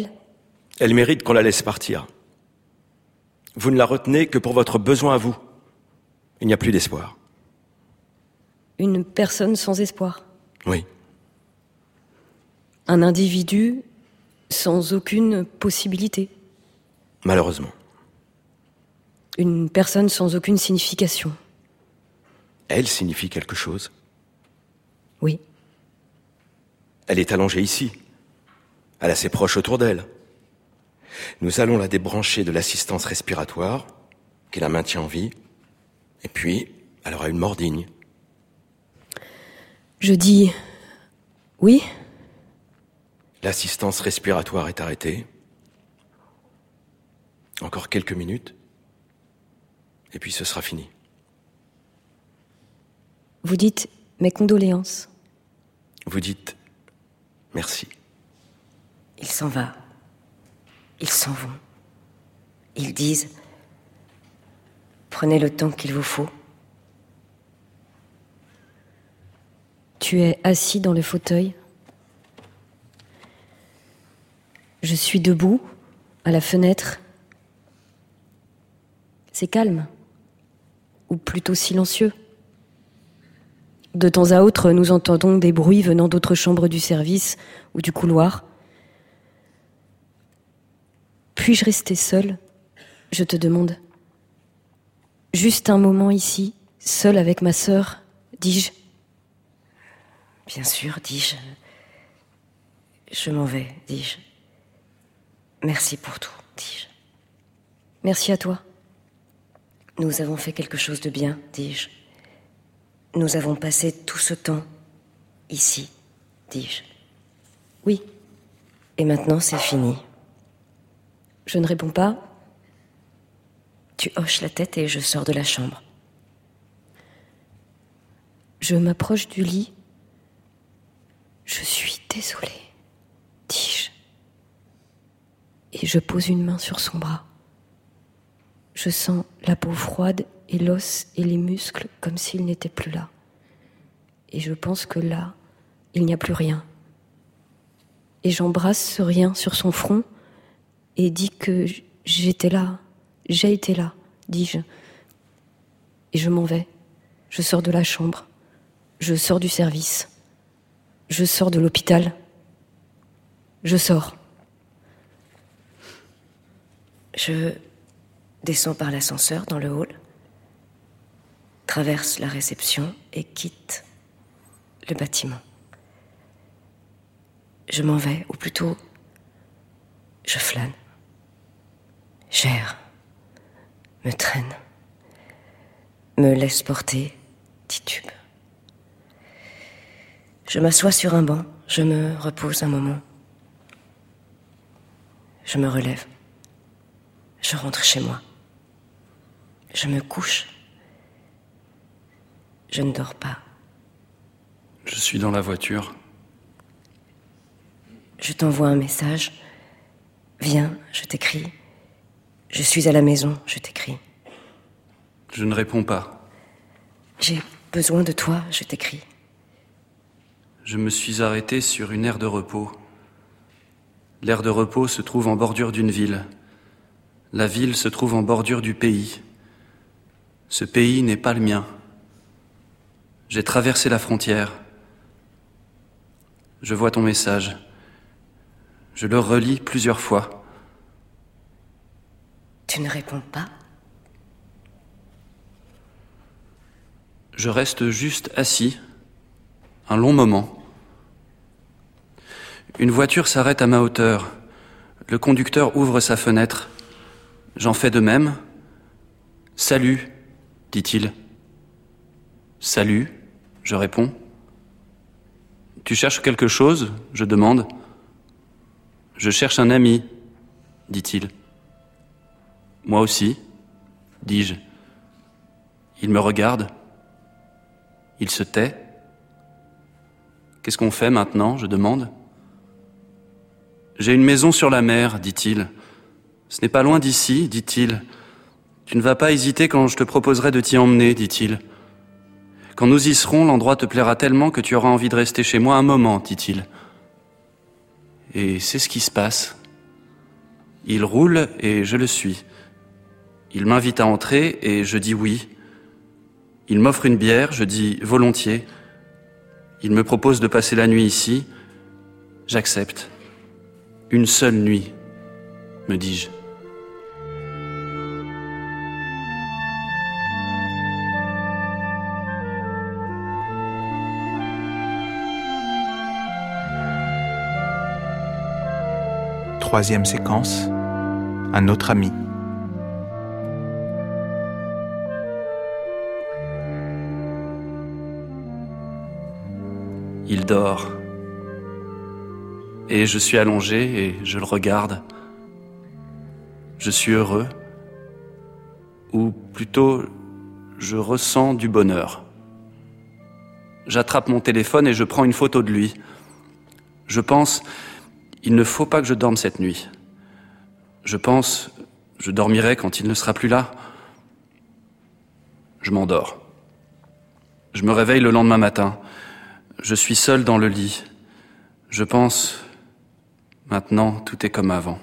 Elle mérite qu'on la laisse partir. Vous ne la retenez que pour votre besoin à vous. Il n'y a plus d'espoir. Une personne sans espoir. Oui. Un individu sans aucune possibilité. Malheureusement. Une personne sans aucune signification. Elle signifie quelque chose. Oui. Elle est allongée ici. Elle a ses proches autour d'elle. Nous allons la débrancher de l'assistance respiratoire, qui la maintient en vie, et puis elle aura une mort digne. Je dis... oui. L'assistance respiratoire est arrêtée. Encore quelques minutes, et puis ce sera fini. Vous dites mes condoléances. Vous dites merci. Il s'en va. Ils s'en vont. Ils disent « Prenez le temps qu'il vous faut ». Tu es assis dans le fauteuil. Je suis debout, à la fenêtre. C'est calme, ou plutôt silencieux. De temps à autre, nous entendons des bruits venant d'autres chambres du service ou du couloir. Puis-je rester seule ? Je te demande. Juste un moment ici, seule avec ma sœur, dis-je. Bien sûr, dis-je. Je m'en vais, dis-je. Merci pour tout, dis-je. Merci à toi. Nous avons fait quelque chose de bien, dis-je. Nous avons passé tout ce temps ici, dis-je. Oui. Et maintenant, c'est fini. Je ne réponds pas. Tu hoches la tête et je sors de la chambre. Je m'approche du lit. Je suis désolée, dis-je. Et je pose une main sur son bras. Je sens la peau froide et l'os et les muscles comme s'ils n'étaient plus là. Et je pense que là, il n'y a plus rien. Et j'embrasse ce rien sur son front et dis que j'étais là, j'ai été là, dis-je. Et je m'en vais. Je sors de la chambre. Je sors du service. Je sors de l'hôpital. Je sors. Je descends par l'ascenseur dans le hall, traverse la réception et quitte le bâtiment. Je m'en vais, ou plutôt, je flâne, j'erre, me traîne, me laisse porter, titube. Je m'assois sur un banc, je me repose un moment. Je me relève. Je rentre chez moi. Je me couche. Je ne dors pas. Je suis dans la voiture. Je t'envoie un message. Viens, je t'écris. Je suis à la maison, je t'écris. Je ne réponds pas. J'ai besoin de toi, je t'écris. Je me suis arrêté sur une aire de repos. L'aire de repos se trouve en bordure d'une ville. La ville se trouve en bordure du pays. Ce pays n'est pas le mien. J'ai traversé la frontière. Je vois ton message. Je le relis plusieurs fois. Tu ne réponds pas ? Je reste juste assis, un long moment. Une voiture s'arrête à ma hauteur. Le conducteur ouvre sa fenêtre. J'en fais de même. « Salut », dit-il. « Salut », je réponds. « Tu cherches quelque chose ?» je demande. « Je cherche un ami », dit-il. « Moi aussi », dis-je. Il me regarde. Il se tait. « Qu'est-ce qu'on fait maintenant ?» je demande. « J'ai une maison sur la mer », dit-il. « Ce n'est pas loin d'ici, dit-il. Tu ne vas pas hésiter quand je te proposerai de t'y emmener, dit-il. Quand nous y serons, l'endroit te plaira tellement que tu auras envie de rester chez moi un moment, dit-il. Et c'est ce qui se passe. Il roule et je le suis. Il m'invite à entrer et je dis oui. Il m'offre une bière, je dis volontiers. Il me propose de passer la nuit ici. J'accepte. Une seule nuit, me dis-je. Troisième séquence, un autre ami. Il dort. Et je suis allongé et je le regarde. Je suis heureux. Ou plutôt, je ressens du bonheur. J'attrape mon téléphone et je prends une photo de lui. Je pense, il ne faut pas que je dorme cette nuit. Je pense, je dormirai quand il ne sera plus là. Je m'endors. Je me réveille le lendemain matin. Je suis seul dans le lit. Je pense, maintenant, tout est comme avant.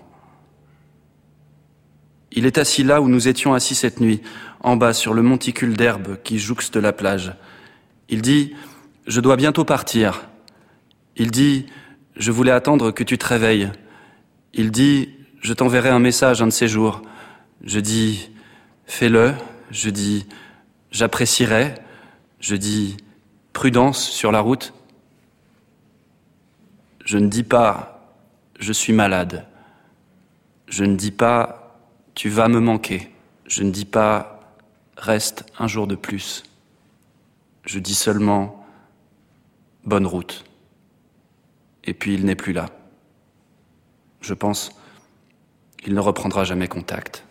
Il est assis là où nous étions assis cette nuit, en bas sur le monticule d'herbe qui jouxte la plage. Il dit, je dois bientôt partir. Il dit, je voulais attendre que tu te réveilles. Il dit, je t'enverrai un message un de ces jours. Je dis, fais-le. Je dis, j'apprécierai. Je dis, prudence sur la route. Je ne dis pas, je suis malade. Je ne dis pas, tu vas me manquer. Je ne dis pas, reste un jour de plus. Je dis seulement, bonne route. Et puis il n'est plus là. Je pense qu'il ne reprendra jamais contact.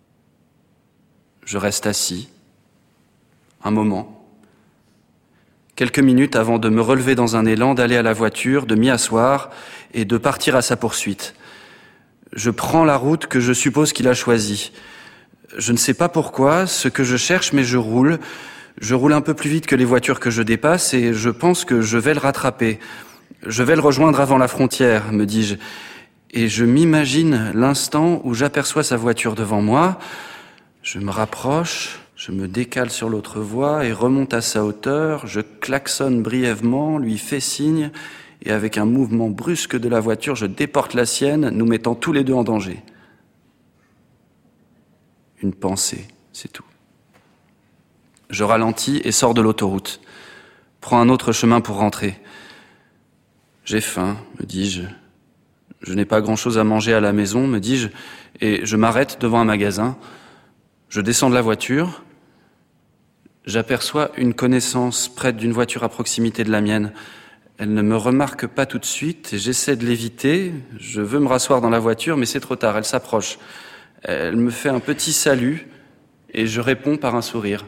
Je reste assis, un moment, quelques minutes avant de me relever dans un élan, d'aller à la voiture, de m'y asseoir et de partir à sa poursuite. Je prends la route que je suppose qu'il a choisie. Je ne sais pas pourquoi, ce que je cherche, mais je roule. Je roule un peu plus vite que les voitures que je dépasse et je pense que je vais le rattraper. Je vais le rejoindre avant la frontière, me dis-je. Et je m'imagine l'instant où j'aperçois sa voiture devant moi. Je me rapproche, je me décale sur l'autre voie et remonte à sa hauteur. Je klaxonne brièvement, lui fais signe et avec un mouvement brusque de la voiture, je déporte la sienne, nous mettant tous les deux en danger. Une pensée, c'est tout. Je ralentis et sors de l'autoroute. Prends un autre chemin pour rentrer. J'ai faim, me dis-je. Je n'ai pas grand-chose à manger à la maison, me dis-je, et je m'arrête devant un magasin. Je descends de la voiture. J'aperçois une connaissance près d'une voiture à proximité de la mienne. Elle ne me remarque pas tout de suite et j'essaie de l'éviter. Je veux me rasseoir dans la voiture, mais c'est trop tard, elle s'approche. Elle me fait un petit salut et je réponds par un sourire.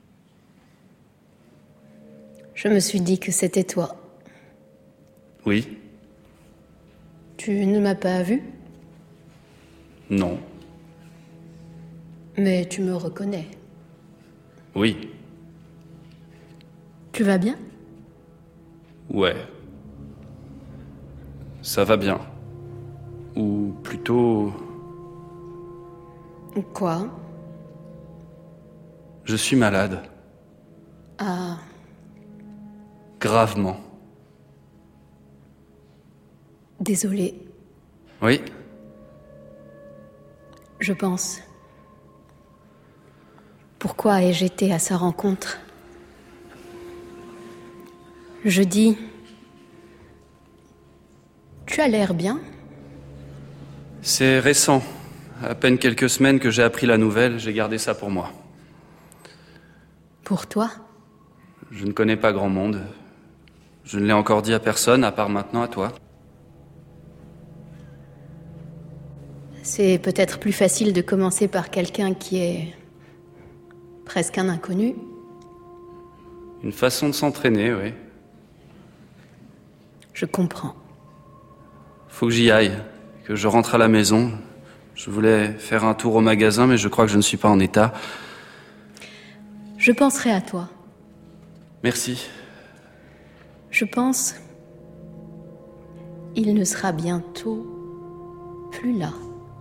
Je me suis dit que c'était toi. Oui. Tu ne m'as pas vu? Non. Mais tu me reconnais. Oui. Tu vas bien? Ouais. Ça va bien. Ou plutôt... Quoi? Je suis malade. Ah. Gravement. Désolée. Oui. Je pense. Pourquoi ai-je été à sa rencontre? Je dis... Tu as l'air bien? C'est récent. À peine quelques semaines que j'ai appris la nouvelle, j'ai gardé ça pour moi. Pour toi? Je ne connais pas grand monde. Je ne l'ai encore dit à personne, à part maintenant à toi. C'est peut-être plus facile de commencer par quelqu'un qui est presque un inconnu. Une façon de s'entraîner, oui. Je comprends. Faut que j'y aille, que je rentre à la maison. Je voulais faire un tour au magasin, mais je crois que je ne suis pas en état. Je penserai à toi. Merci. Je pense... Il ne sera bientôt plus là.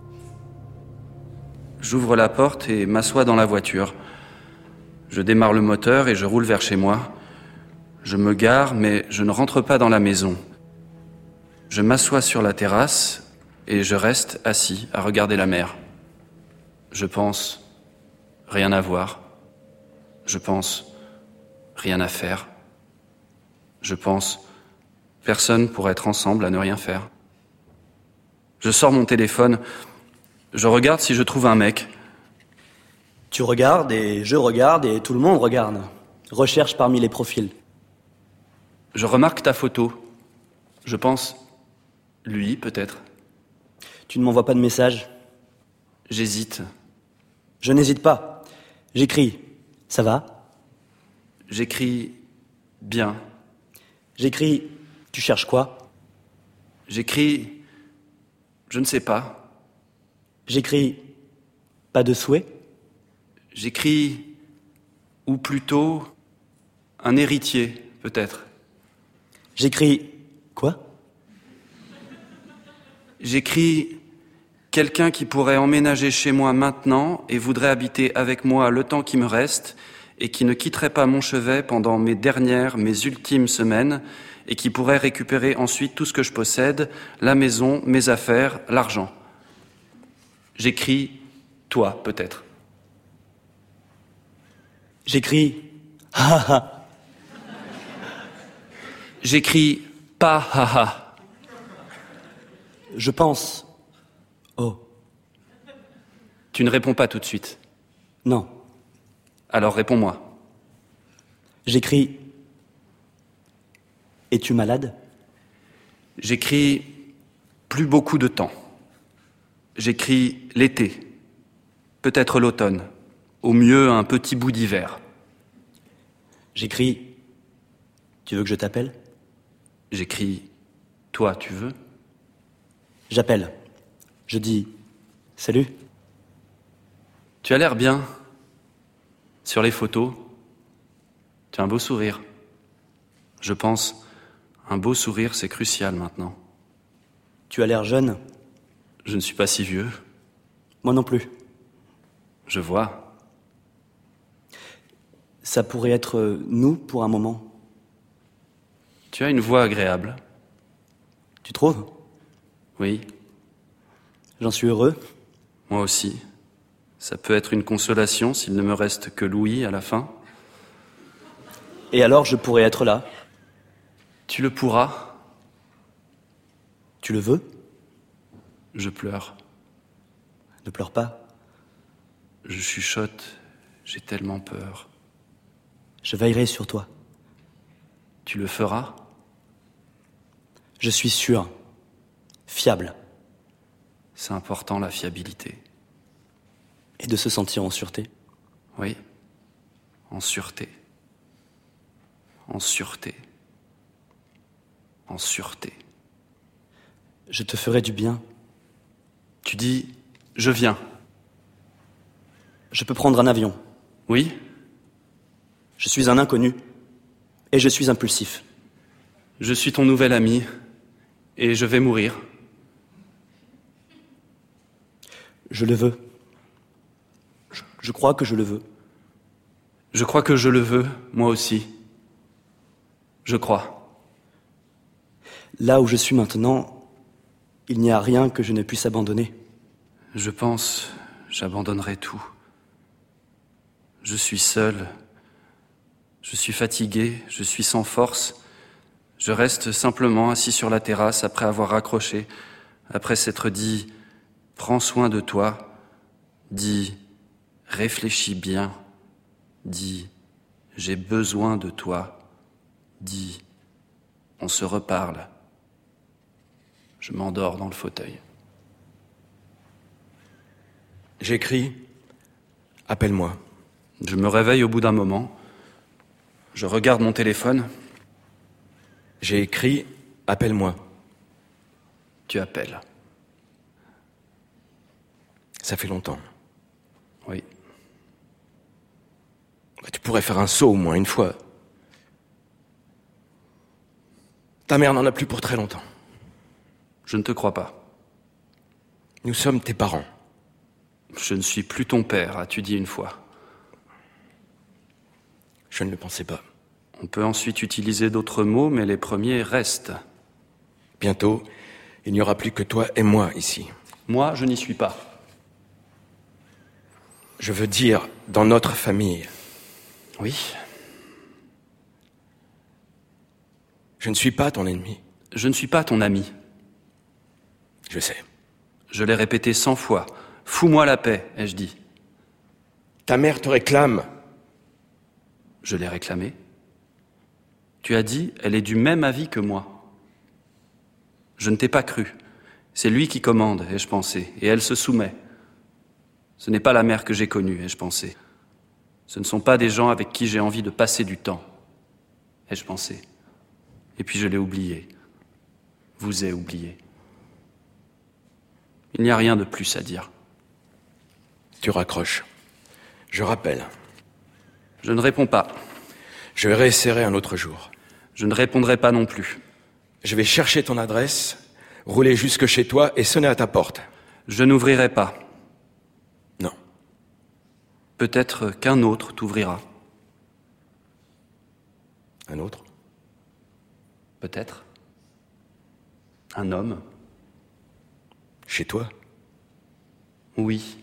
J'ouvre la porte et m'assois dans la voiture. Je démarre le moteur et je roule vers chez moi. Je me gare, mais je ne rentre pas dans la maison. Je m'assois sur la terrasse et je reste assis à regarder la mer. Je pense rien à voir. Je pense rien à faire. Je pense personne pour être ensemble à ne rien faire. Je sors mon téléphone. Je regarde si je trouve un mec. Tu regardes et je regarde et tout le monde regarde. Recherche parmi les profils. Je remarque ta photo. Je pense... lui, peut-être. Tu ne m'envoies pas de message? J'hésite. Je n'hésite pas. J'écris. Ça va? J'écris... bien. J'écris... Tu cherches quoi? J'écris... je ne sais pas. J'écris... Pas de souhait? J'écris... ou plutôt... un héritier, peut-être. J'écris... Quoi? J'écris... quelqu'un qui pourrait emménager chez moi maintenant et voudrait habiter avec moi le temps qui me reste et qui ne quitterait pas mon chevet pendant mes ultimes semaines et qui pourrait récupérer ensuite tout ce que je possède, la maison, mes affaires, l'argent. J'écris toi, peut-être. J'écris... Ha ha. J'écris pas haha. Je pense... Oh. Tu ne réponds pas tout de suite. Non. Alors réponds-moi. J'écris... Es-tu malade? J'écris plus beaucoup de temps. J'écris l'été, peut-être l'automne, au mieux un petit bout d'hiver. J'écris... Tu veux que je t'appelle? J'écris... Toi, tu veux? J'appelle. Je dis... Salut. Tu as l'air bien. Sur les photos, tu as un beau sourire. Je pense, un beau sourire, c'est crucial maintenant. Tu as l'air jeune. Je ne suis pas si vieux. Moi non plus. Je vois. Ça pourrait être nous pour un moment. Tu as une voix agréable. Tu trouves? Oui. J'en suis heureux. Moi aussi. Ça peut être une consolation s'il ne me reste que Louis à la fin. Et alors je pourrais être là. Tu le pourras. Tu le veux? Je pleure. Ne pleure pas. Je chuchote. J'ai tellement peur. Je veillerai sur toi. Tu le feras? Je suis sûr. Fiable. C'est important, la fiabilité. Et de se sentir en sûreté. Oui. En sûreté. En sûreté. En sûreté. Je te ferai du bien. Tu dis, je viens. Je peux prendre un avion. Oui? Je suis un inconnu. Et je suis impulsif. Je suis ton nouvel ami. Et je vais mourir. Je le veux. Je crois que je le veux. Je crois que je le veux, moi aussi. Je crois. Là où je suis maintenant, il n'y a rien que je ne puisse abandonner. Je pense, j'abandonnerai tout. Je suis seul. Je suis fatigué, je suis sans force. Je reste simplement assis sur la terrasse après avoir raccroché, après s'être dit « Prends soin de toi », dit « Réfléchis bien », dit « J'ai besoin de toi », dit « On se reparle ». Je m'endors dans le fauteuil. J'écris « Appelle-moi ». Je me réveille au bout d'un moment. Je regarde mon téléphone. J'ai écrit « Appelle-moi ». Tu appelles. Ça fait longtemps. Oui. Tu pourrais faire un saut au moins une fois. Ta mère n'en a plus pour très longtemps. Je ne te crois pas. Nous sommes tes parents. Je ne suis plus ton père, as-tu dit une fois. Je ne le pensais pas. On peut ensuite utiliser d'autres mots, mais les premiers restent. Bientôt, il n'y aura plus que toi et moi ici. Moi, je n'y suis pas. Je veux dire, dans notre famille. Oui. Je ne suis pas ton ennemi. Je ne suis pas ton ami. Je sais. Je l'ai répété 100 fois. Fous-moi la paix, ai-je dit. Ta mère te réclame. Je l'ai réclamé. Tu as dit, elle est du même avis que moi. Je ne t'ai pas cru. C'est lui qui commande, ai-je pensé, et elle se soumet. Ce n'est pas la mère que j'ai connue, ai-je pensé. Ce ne sont pas des gens avec qui j'ai envie de passer du temps, ai-je pensé. Et puis je l'ai oublié. Vous ai oublié. Il n'y a rien de plus à dire. Tu raccroches. Je rappelle. Je ne réponds pas. Je vais réessayer un autre jour. Je ne répondrai pas non plus. Je vais chercher ton adresse, rouler jusque chez toi et sonner à ta porte. Je n'ouvrirai pas. Non. Peut-être qu'un autre t'ouvrira. Un autre? Peut-être. Un homme. Chez toi? Oui.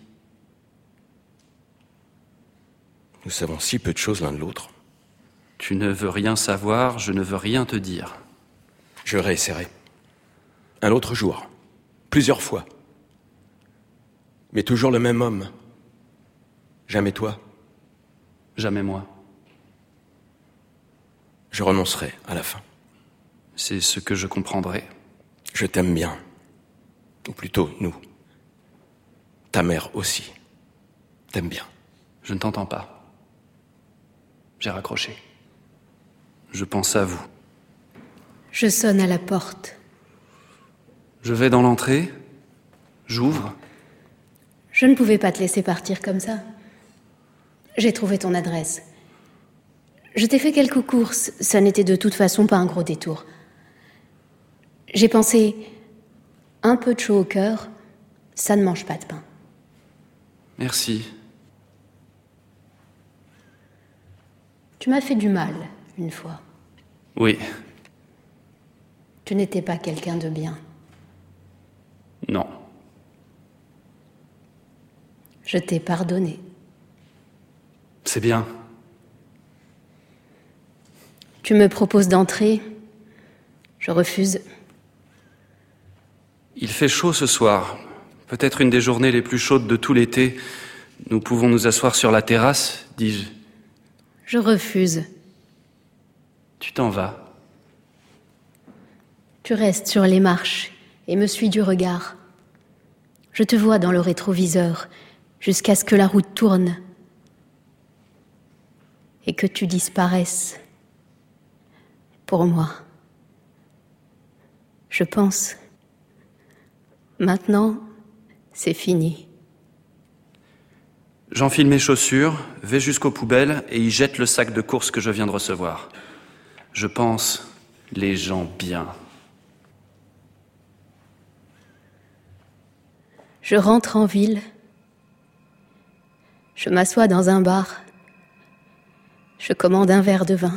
Nous savons si peu de choses l'un de l'autre. Tu ne veux rien savoir, je ne veux rien te dire. Je réessayerai. Un autre jour. Plusieurs fois. Mais toujours le même homme. Jamais toi. Jamais moi. Je renoncerai à la fin. C'est ce que je comprendrai. Je t'aime bien. Ou plutôt, nous. Ta mère aussi. T'aime bien. Je ne t'entends pas. J'ai raccroché. Je pense à vous. Je sonne à la porte. Je vais dans l'entrée. J'ouvre. Je ne pouvais pas te laisser partir comme ça. J'ai trouvé ton adresse. Je t'ai fait quelques courses. Ça n'était de toute façon pas un gros détour. J'ai pensé, un peu de chaud au cœur, ça ne mange pas de pain. Merci. Tu m'as fait du mal, une fois. Oui. Tu n'étais pas quelqu'un de bien. Non. Je t'ai pardonné. C'est bien. Tu me proposes d'entrer. Je refuse. Il fait chaud ce soir. Peut-être une des journées les plus chaudes de tout l'été. Nous pouvons nous asseoir sur la terrasse, dis-je. Je refuse. Tu t'en vas. Tu restes sur les marches et me suis du regard. Je te vois dans le rétroviseur jusqu'à ce que la route tourne et que tu disparaisses. Pour moi. Je pense. Maintenant, c'est fini. J'enfile mes chaussures, vais jusqu'aux poubelles et y jette le sac de courses que je viens de recevoir. Je pense les gens bien. Je rentre en ville. Je m'assois dans un bar. Je commande un verre de vin.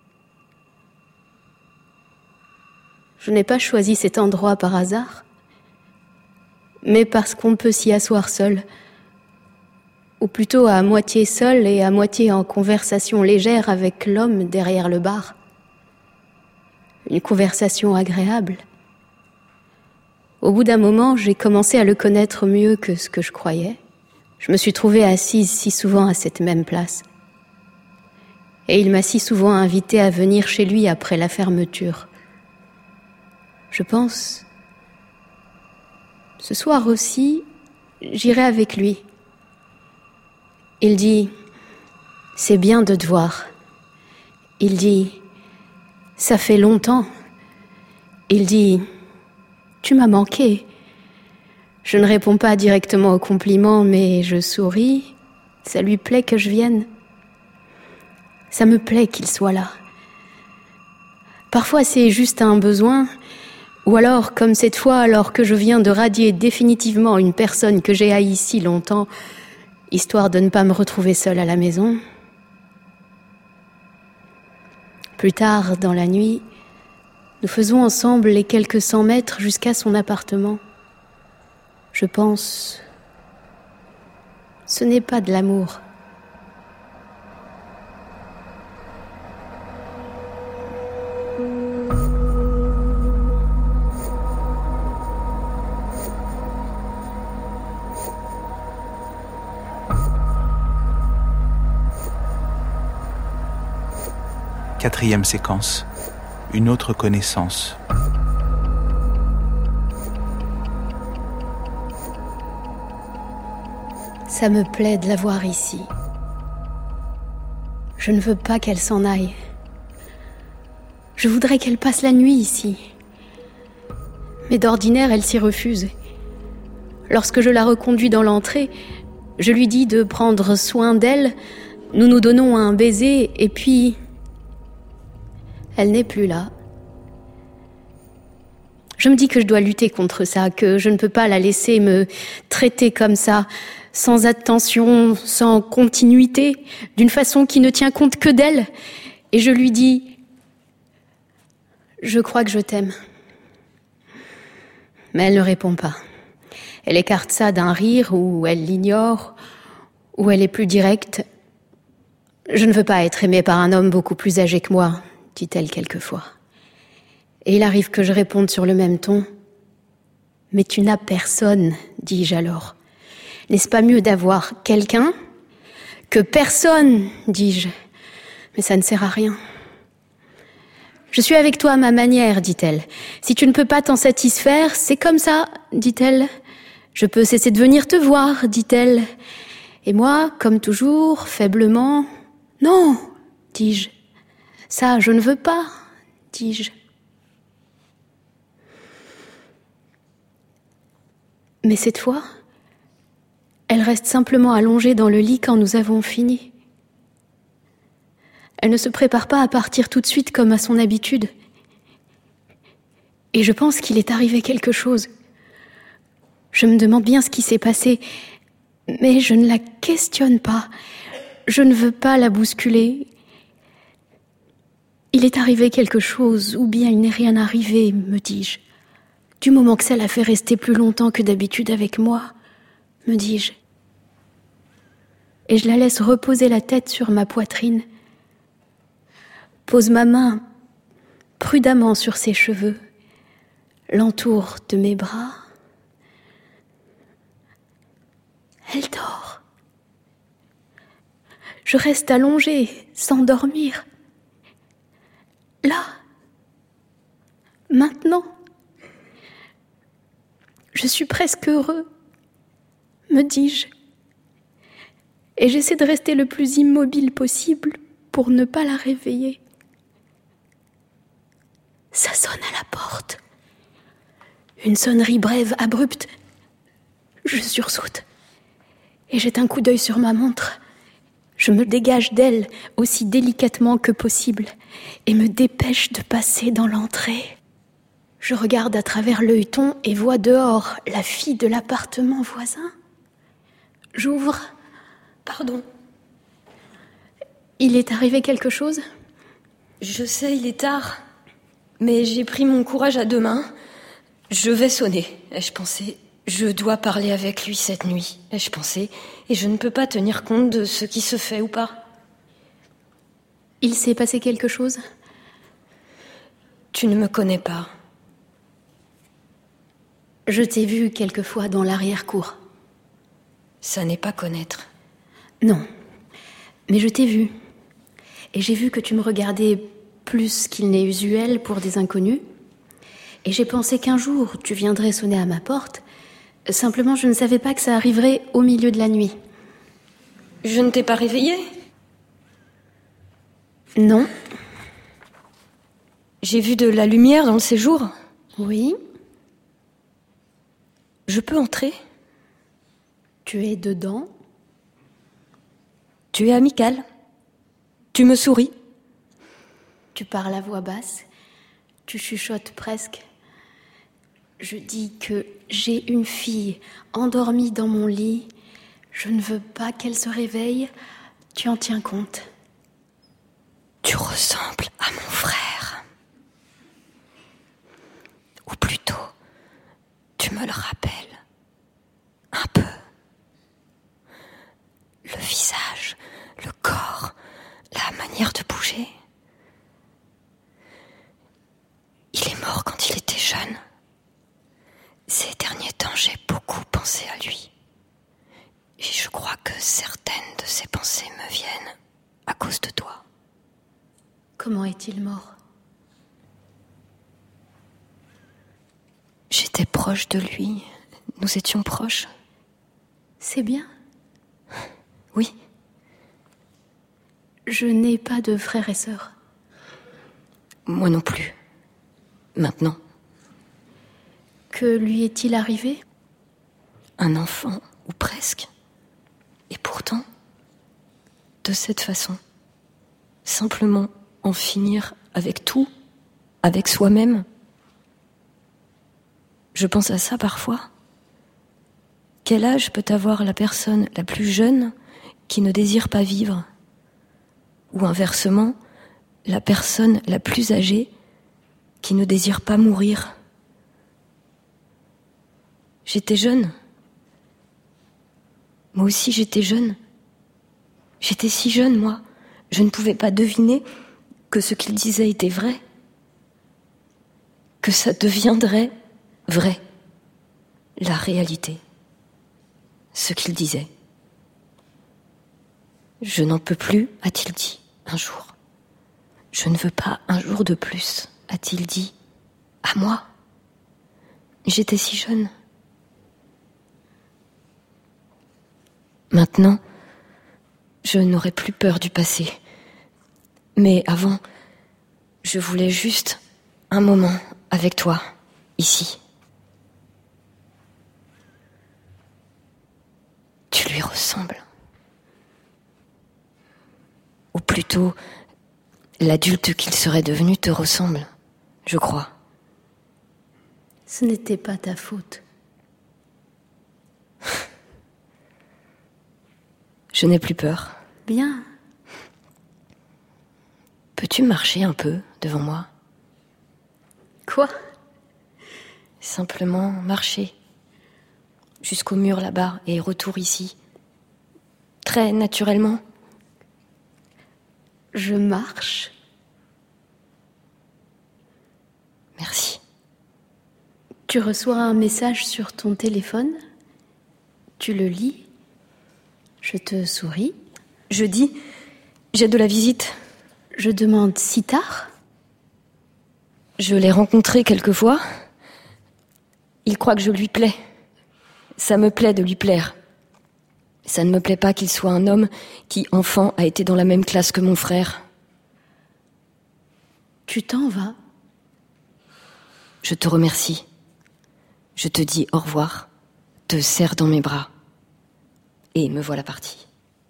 Je n'ai pas choisi cet endroit par hasard, mais parce qu'on peut s'y asseoir seul, ou plutôt à moitié seul et à moitié en conversation légère avec l'homme derrière le bar. Une conversation agréable. Au bout d'un moment, j'ai commencé à le connaître mieux que ce que je croyais. Je me suis trouvée assise si souvent à cette même place. Et il m'a si souvent invitée à venir chez lui après la fermeture. Je pense, ce soir aussi, j'irai avec lui. Il dit, c'est bien de te voir. Il dit, ça fait longtemps. Il dit, tu m'as manqué. Je ne réponds pas directement au compliment, mais je souris. Ça lui plaît que je vienne. Ça me plaît qu'il soit là. Parfois, c'est juste un besoin. Ou alors, comme cette fois, alors que je viens de radier définitivement une personne que j'ai haïe si longtemps, histoire de ne pas me retrouver seule à la maison. Plus tard, dans la nuit, nous faisons ensemble les quelques 100 mètres jusqu'à son appartement. Je pense, ce n'est pas de l'amour. 4e séquence. Une autre connaissance. Ça me plaît de la voir ici. Je ne veux pas qu'elle s'en aille. Je voudrais qu'elle passe la nuit ici. Mais d'ordinaire, elle s'y refuse. Lorsque je la reconduis dans l'entrée, je lui dis de prendre soin d'elle. Nous nous donnons un baiser et puis... elle n'est plus là. Je me dis que je dois lutter contre ça, que je ne peux pas la laisser me traiter comme ça, sans attention, sans continuité, d'une façon qui ne tient compte que d'elle. Et je lui dis... je crois que je t'aime. Mais elle ne répond pas. Elle écarte ça d'un rire, ou elle l'ignore, ou elle est plus directe. Je ne veux pas être aimée par un homme beaucoup plus âgé que moi, dit-elle quelquefois. Et il arrive que je réponde sur le même ton. Mais tu n'as personne, dis-je alors. N'est-ce pas mieux d'avoir quelqu'un que personne, dis-je. Mais ça ne sert à rien. Je suis avec toi à ma manière, dit-elle. Si tu ne peux pas t'en satisfaire, c'est comme ça, dit-elle. Je peux cesser de venir te voir, dit-elle. Et moi, comme toujours, faiblement, non, dis-je. Ça, je ne veux pas, dis-je. Mais cette fois, elle reste simplement allongée dans le lit quand nous avons fini. Elle ne se prépare pas à partir tout de suite comme à son habitude. Et je pense qu'il est arrivé quelque chose. Je me demande bien ce qui s'est passé, mais je ne la questionne pas. Je ne veux pas la bousculer. Il est arrivé quelque chose, ou bien il n'est rien arrivé, me dis-je. Du moment que ça l'a fait rester plus longtemps que d'habitude avec moi, me dis-je. Et je la laisse reposer la tête sur ma poitrine. Pose ma main prudemment sur ses cheveux, l'entoure de mes bras. Elle dort. Je reste allongée, sans dormir. Là, maintenant, je suis presque heureux, me dis-je. Et j'essaie de rester le plus immobile possible pour ne pas la réveiller. Ça sonne à la porte. Une sonnerie brève, abrupte. Je sursaute et jette un coup d'œil sur ma montre. Je me dégage d'elle aussi délicatement que possible et me dépêche de passer dans l'entrée. Je regarde à travers l'œilleton et vois dehors la fille de l'appartement voisin. J'ouvre. Pardon. Il est arrivé quelque chose ? Je sais, il est tard. Mais j'ai pris mon courage à deux mains. Je vais sonner, ai-je pensé. Je dois parler avec lui cette nuit, ai-je pensé. Et je ne peux pas tenir compte de ce qui se fait ou pas. Il s'est passé quelque chose ? Tu ne me connais pas. Je t'ai vu quelquefois dans l'arrière-cour. Ça n'est pas connaître. Non, mais je t'ai vu. Et j'ai vu que tu me regardais plus qu'il n'est usuel pour des inconnus. Et j'ai pensé qu'un jour, tu viendrais sonner à ma porte. Simplement, je ne savais pas que ça arriverait au milieu de la nuit. Je ne t'ai pas réveillée ? Non. J'ai vu de la lumière dans le séjour ? Oui. Je peux entrer ? Tu es dedans ? Tu es amical. Tu me souris. Tu parles à voix basse. Tu chuchotes presque. Je dis que j'ai une fille endormie dans mon lit. Je ne veux pas qu'elle se réveille. Tu en tiens compte. Tu ressembles à mon frère. Ou plutôt, tu me le rappelles. Un peu. Le visage, le corps, la manière de bouger. Il est mort quand il était jeune. Ces derniers temps, j'ai beaucoup pensé à lui. Et je crois que certaines de ces pensées me viennent à cause de toi. Comment est-il mort? J'étais proche de lui. Nous étions proches. C'est bien. Oui. Je n'ai pas de frères et sœurs. Moi non plus. Maintenant. Que lui est-il arrivé? Un enfant, ou presque. Et pourtant, de cette façon, simplement en finir avec tout, avec soi-même. Je pense à ça parfois. Quel âge peut avoir la personne la plus jeune qui ne désire pas vivre? Ou inversement, la personne la plus âgée qui ne désire pas mourir? J'étais jeune. Moi aussi j'étais jeune. J'étais si jeune, moi. Je ne pouvais pas deviner que ce qu'il disait était vrai. Que ça deviendrait vrai. La réalité. Ce qu'il disait. Je n'en peux plus, a-t-il dit, un jour. Je ne veux pas un jour de plus, a-t-il dit, à moi. J'étais si jeune. Maintenant, je n'aurai plus peur du passé. Mais avant, je voulais juste un moment avec toi, ici. Tu lui ressembles. Ou plutôt, l'adulte qu'il serait devenu te ressemble, je crois. Ce n'était pas ta faute. Je n'ai plus peur. Bien. Peux-tu marcher un peu devant moi? Quoi? Simplement marcher. Jusqu'au mur là-bas et retour ici. Très naturellement. Je marche. Merci. Tu reçois un message sur ton téléphone. Tu le lis. Je te souris. Je dis, j'ai de la visite. Je demande si tard. Je l'ai rencontré quelquefois. Il croit que je lui plais. Ça me plaît de lui plaire. Ça ne me plaît pas qu'il soit un homme qui, enfant, a été dans la même classe que mon frère. Tu t'en vas. Je te remercie. Je te dis au revoir, te serre dans mes bras. Et me voilà partie.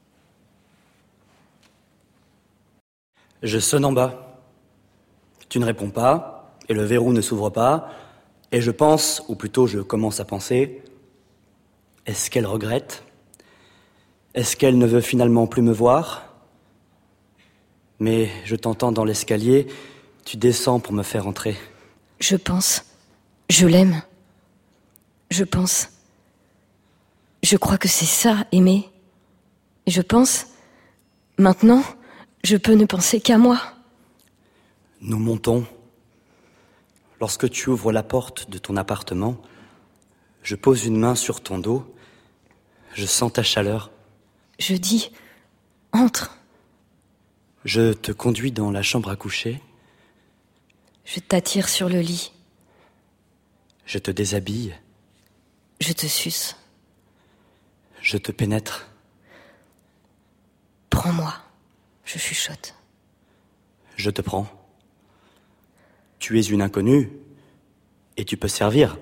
Je sonne en bas. Tu ne réponds pas, et le verrou ne s'ouvre pas, et je pense, ou plutôt je commence à penser, est-ce qu'elle regrette? Est-ce qu'elle ne veut finalement plus me voir? Mais je t'entends dans l'escalier, tu descends pour me faire entrer. Je pense, je l'aime. Je pense, je crois que c'est ça, aimer. Et je pense, maintenant, je peux ne penser qu'à moi. Nous montons. Lorsque tu ouvres la porte de ton appartement, je pose une main sur ton dos. Je sens ta chaleur. Je dis, entre. Je te conduis dans la chambre à coucher. Je t'attire sur le lit. Je te déshabille. Je te suce. Je te pénètre. Prends-moi, je chuchote. Je te prends. Tu es une inconnue, et tu peux servir.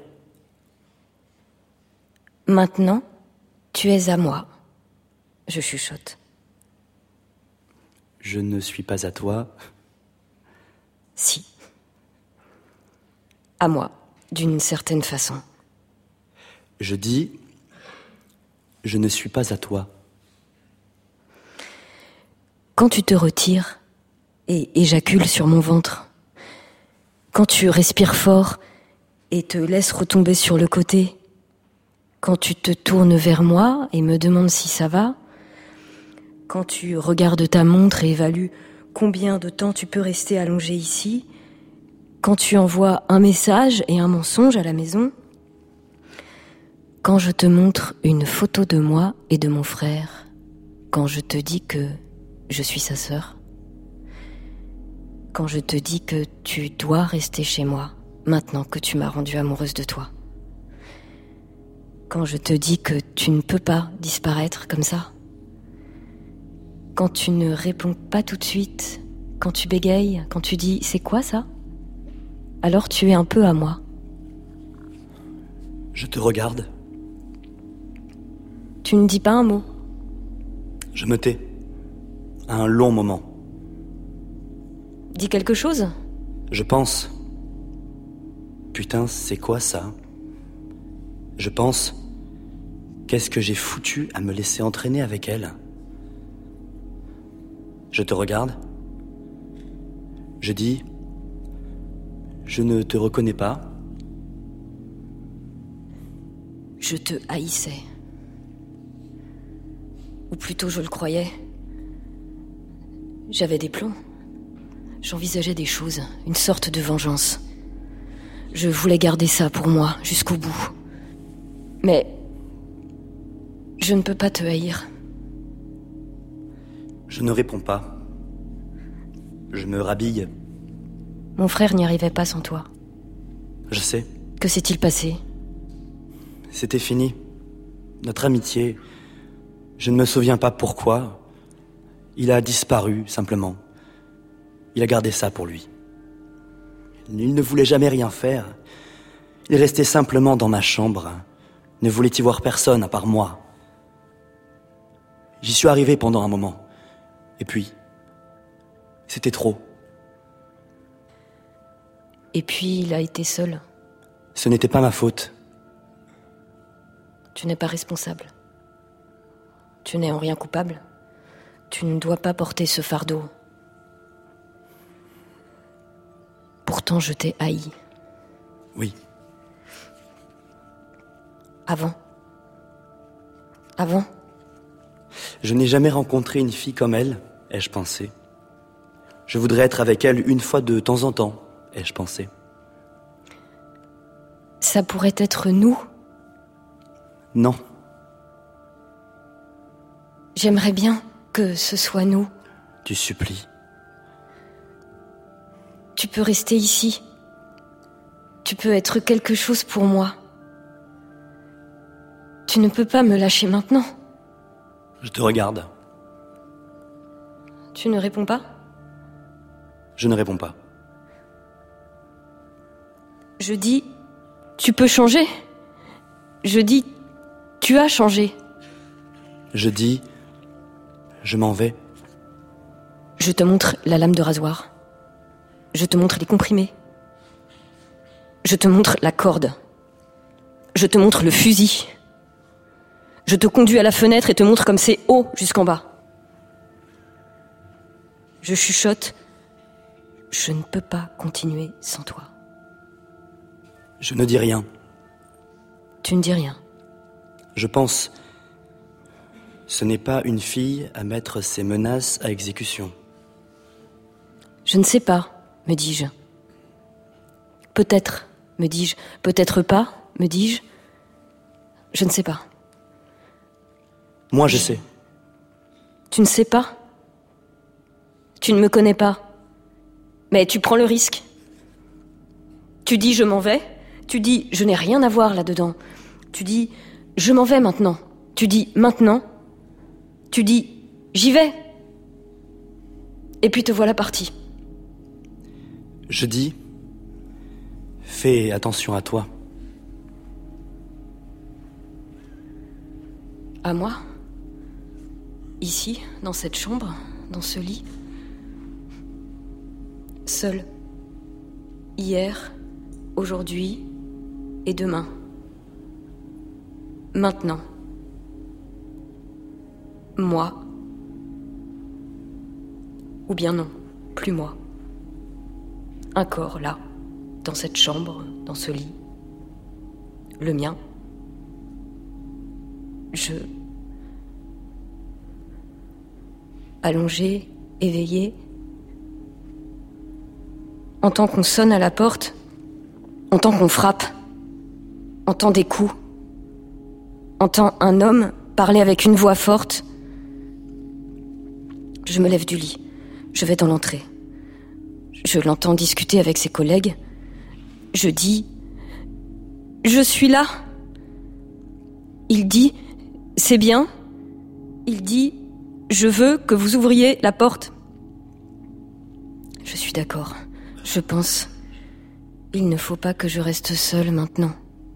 Maintenant, tu es à moi, je chuchote. Je ne suis pas à toi. Si. À moi, d'une certaine façon. Je dis, je ne suis pas à toi. Quand tu te retires et éjacules sur mon ventre, quand tu respires fort et te laisses retomber sur le côté, quand tu te tournes vers moi et me demandes si ça va, quand tu regardes ta montre et évalues combien de temps tu peux rester allongé ici, quand tu envoies un message et un mensonge à la maison, quand je te montre une photo de moi et de mon frère, quand je te dis que je suis sa sœur, Quand je te dis que tu dois rester chez moi, maintenant que tu m'as rendue amoureuse de toi. Quand je te dis que tu ne peux pas disparaître comme ça. Quand tu ne réponds pas tout de suite, quand tu bégayes, quand tu dis « c'est quoi ça ?» alors tu es un peu à moi. Je te regarde. Tu ne dis pas un mot. Je me tais. À un long moment. Dis quelque chose. Je pense. Putain, c'est quoi ça? Je pense. Qu'est-ce que j'ai foutu à me laisser entraîner avec elle? Je te regarde. Je dis. Je ne te reconnais pas. Je te haïssais. Ou plutôt je le croyais. J'avais des plans. J'envisageais des choses, une sorte de vengeance. Je voulais garder ça pour moi, jusqu'au bout. Mais je ne peux pas te haïr. Je ne réponds pas. Je me rhabille. Mon frère n'y arrivait pas sans toi. Je sais. Que s'est-il passé? C'était fini. Notre amitié, je ne me souviens pas pourquoi. Il a disparu, simplement. Il a gardé ça pour lui. Il ne voulait jamais rien faire. Il restait simplement dans ma chambre. Ne voulait y voir personne à part moi. J'y suis arrivé pendant un moment. Et puis, c'était trop. Et puis, il a été seul. Ce n'était pas ma faute. Tu n'es pas responsable. Tu n'es en rien coupable. Tu ne dois pas porter ce fardeau. Pourtant, je t'ai haï. Oui. Avant. Je n'ai jamais rencontré une fille comme elle, ai-je pensé. Je voudrais être avec elle une fois de temps en temps, ai-je pensé. Ça pourrait être nous? Non. J'aimerais bien que ce soit nous. Tu supplies. Tu peux rester ici. Tu peux être quelque chose pour moi. Tu ne peux pas me lâcher maintenant. Je te regarde. Tu ne réponds pas? Je ne réponds pas. Je dis, tu peux changer. Je dis, tu as changé. Je dis, je m'en vais. Je te montre la lame de rasoir. Je te montre les comprimés. Je te montre la corde. Je te montre le fusil. Je te conduis à la fenêtre et te montre comme c'est haut jusqu'en bas. Je chuchote. Je ne peux pas continuer sans toi. Je ne dis rien. Tu ne dis rien. Je pense. Ce n'est pas une fille à mettre ses menaces à exécution. Je ne sais pas, me dis-je. Peut-être, me dis-je. Peut-être pas, me dis-je. Je ne sais pas. Moi, je sais. Tu ne sais pas? Tu ne me connais pas. Mais tu prends le risque. Tu dis je m'en vais. Tu dis je n'ai rien à voir là-dedans. Tu dis je m'en vais maintenant. Tu dis maintenant. Tu dis j'y vais. Et puis te voilà parti. Je dis fais attention à toi. À moi? Ici, dans cette chambre, dans ce lit. Seul. Hier, aujourd'hui et demain. Maintenant. Moi. Ou bien non, plus moi. Un corps là, dans cette chambre, dans ce lit. Le mien. Allongé, éveillé. Entend qu'on sonne à la porte. Entend qu'on frappe. Entend des coups. Entend un homme parler avec une voix forte. Je me lève du lit. Je vais dans l'entrée. Je l'entends discuter avec ses collègues. Je dis « Je suis là ». Il dit « C'est bien ». Il dit « Je veux que vous ouvriez la porte ». Je suis d'accord. Je pense « Il ne faut pas que je reste seule maintenant ».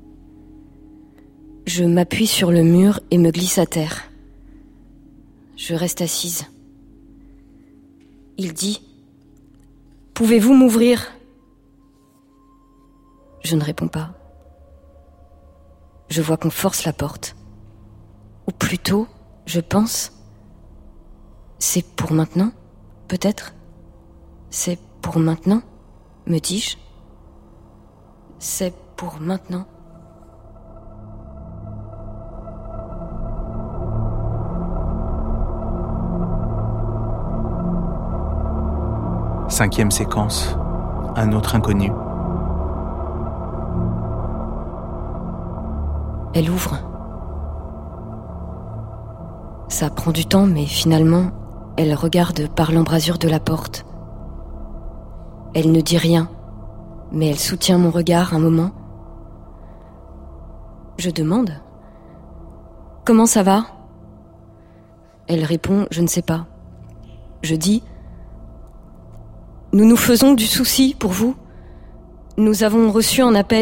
Je m'appuie sur le mur et me glisse à terre. Je reste assise. Il dit « Pouvez-vous m'ouvrir ?» Je ne réponds pas. Je vois qu'on force la porte. Ou plutôt, je pense, c'est pour maintenant, peut-être. C'est pour maintenant, me dis-je. C'est pour maintenant. Cinquième séquence, un autre inconnu. Elle ouvre. Ça prend du temps, mais finalement, elle regarde par l'embrasure de la porte. Elle ne dit rien, mais elle soutient mon regard un moment. Je demande « Comment ça va ?» Elle répond « Je ne sais pas ». Je dis « Nous nous faisons du souci pour vous. Nous avons reçu un appel. »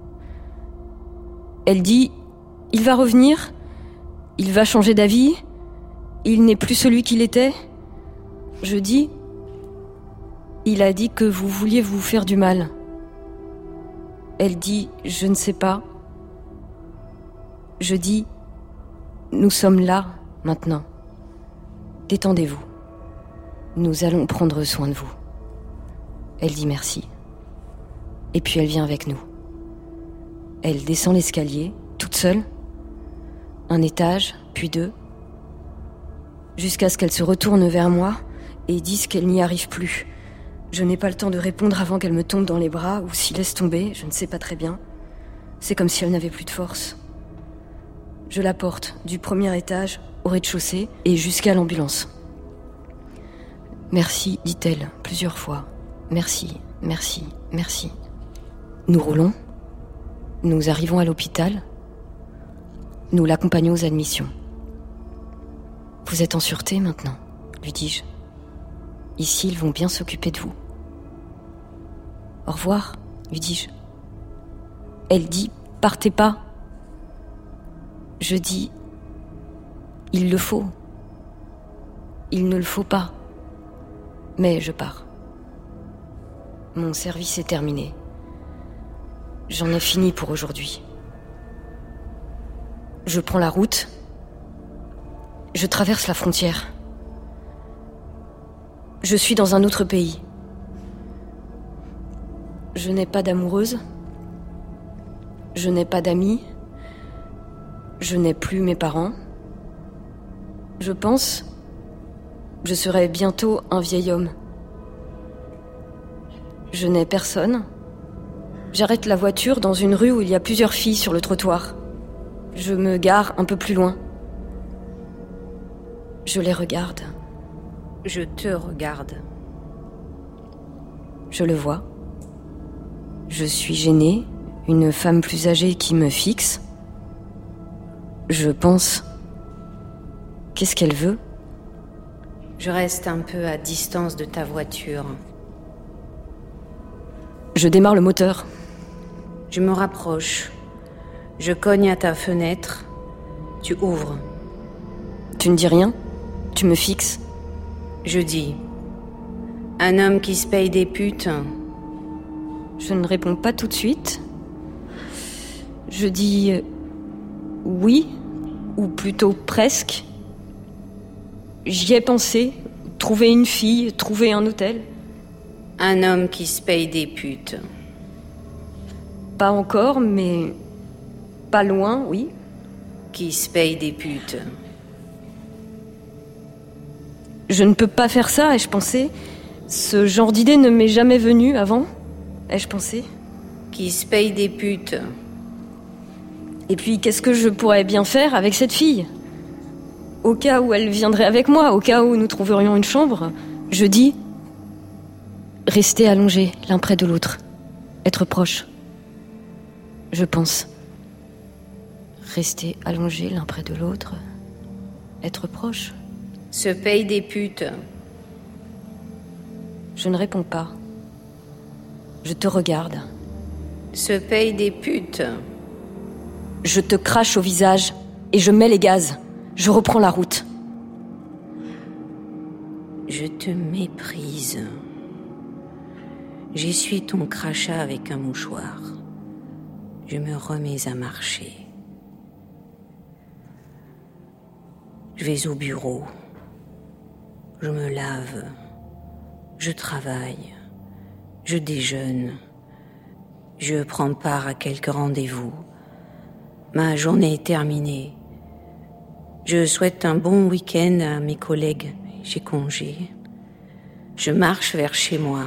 Elle dit « Il va revenir, il va changer d'avis, il n'est plus celui qu'il était. » Je dis « Il a dit que vous vouliez vous faire du mal. » Elle dit « Je ne sais pas. » Je dis « Nous sommes là, maintenant. Détendez-vous. Nous allons prendre soin de vous. » Elle dit merci. Et puis elle vient avec nous. Elle descend l'escalier, toute seule. Un étage, puis deux. Jusqu'à ce qu'elle se retourne vers moi et dise qu'elle n'y arrive plus. Je n'ai pas le temps de répondre avant qu'elle me tombe dans les bras ou s'y laisse tomber, je ne sais pas très bien. C'est comme si elle n'avait plus de force. Je la porte du premier étage au rez-de-chaussée et jusqu'à l'ambulance. Merci, dit-elle plusieurs fois. Merci, merci, merci. Nous roulons. Nous arrivons à l'hôpital. Nous l'accompagnons aux admissions. Vous êtes en sûreté maintenant, lui dis-je. Ici, ils vont bien s'occuper de vous. Au revoir, lui dis-je. Elle dit, partez pas. Je dis, il le faut. Il ne le faut pas. Mais je pars. Mon service est terminé. J'en ai fini pour aujourd'hui. Je prends la route. Je traverse la frontière. Je suis dans un autre pays. Je n'ai pas d'amoureuse. Je n'ai pas d'amis. Je n'ai plus mes parents. Je pense, je serai bientôt un vieil homme. Je n'ai personne. J'arrête la voiture dans une rue où il y a plusieurs filles sur le trottoir. Je me gare un peu plus loin. Je les regarde. Je te regarde. Je le vois. Je suis gênée, une femme plus âgée qui me fixe. Je pense... Qu'est-ce qu'elle veut ? Je reste un peu à distance de ta voiture. Je démarre le moteur. Je me rapproche. Je cogne à ta fenêtre. Tu ouvres. Tu ne dis rien ? Tu me fixes ? Je dis. Un homme qui se paye des putes. Je ne réponds pas tout de suite. Je dis oui, ou plutôt presque. J'y ai pensé. Trouver une fille, trouver un hôtel. Un homme qui se paye des putes. Pas encore, mais pas loin, oui. Qui se paye des putes. Je ne peux pas faire ça, ai-je pensé. Ce genre d'idée ne m'est jamais venue avant, ai-je pensé. Qui se paye des putes. Et puis, qu'est-ce que je pourrais bien faire avec cette fille ? Au cas où elle viendrait avec moi, au cas où nous trouverions une chambre, je dis Rester allongés l'un près de l'autre. Être proches. Je pense. Rester allongés l'un près de l'autre. Être proches. Se paye des putes. Je ne réponds pas. Je te regarde. Se paye des putes. Je te crache au visage et je mets les gaz. Je reprends la route. Je te méprise. J'essuie ton crachat avec un mouchoir. Je me remets à marcher. Je vais au bureau. Je me lave. Je travaille. Je déjeune. Je prends part à quelques rendez-vous. Ma journée est terminée. Je souhaite un bon week-end à mes collègues. J'ai congé. Je marche vers chez moi.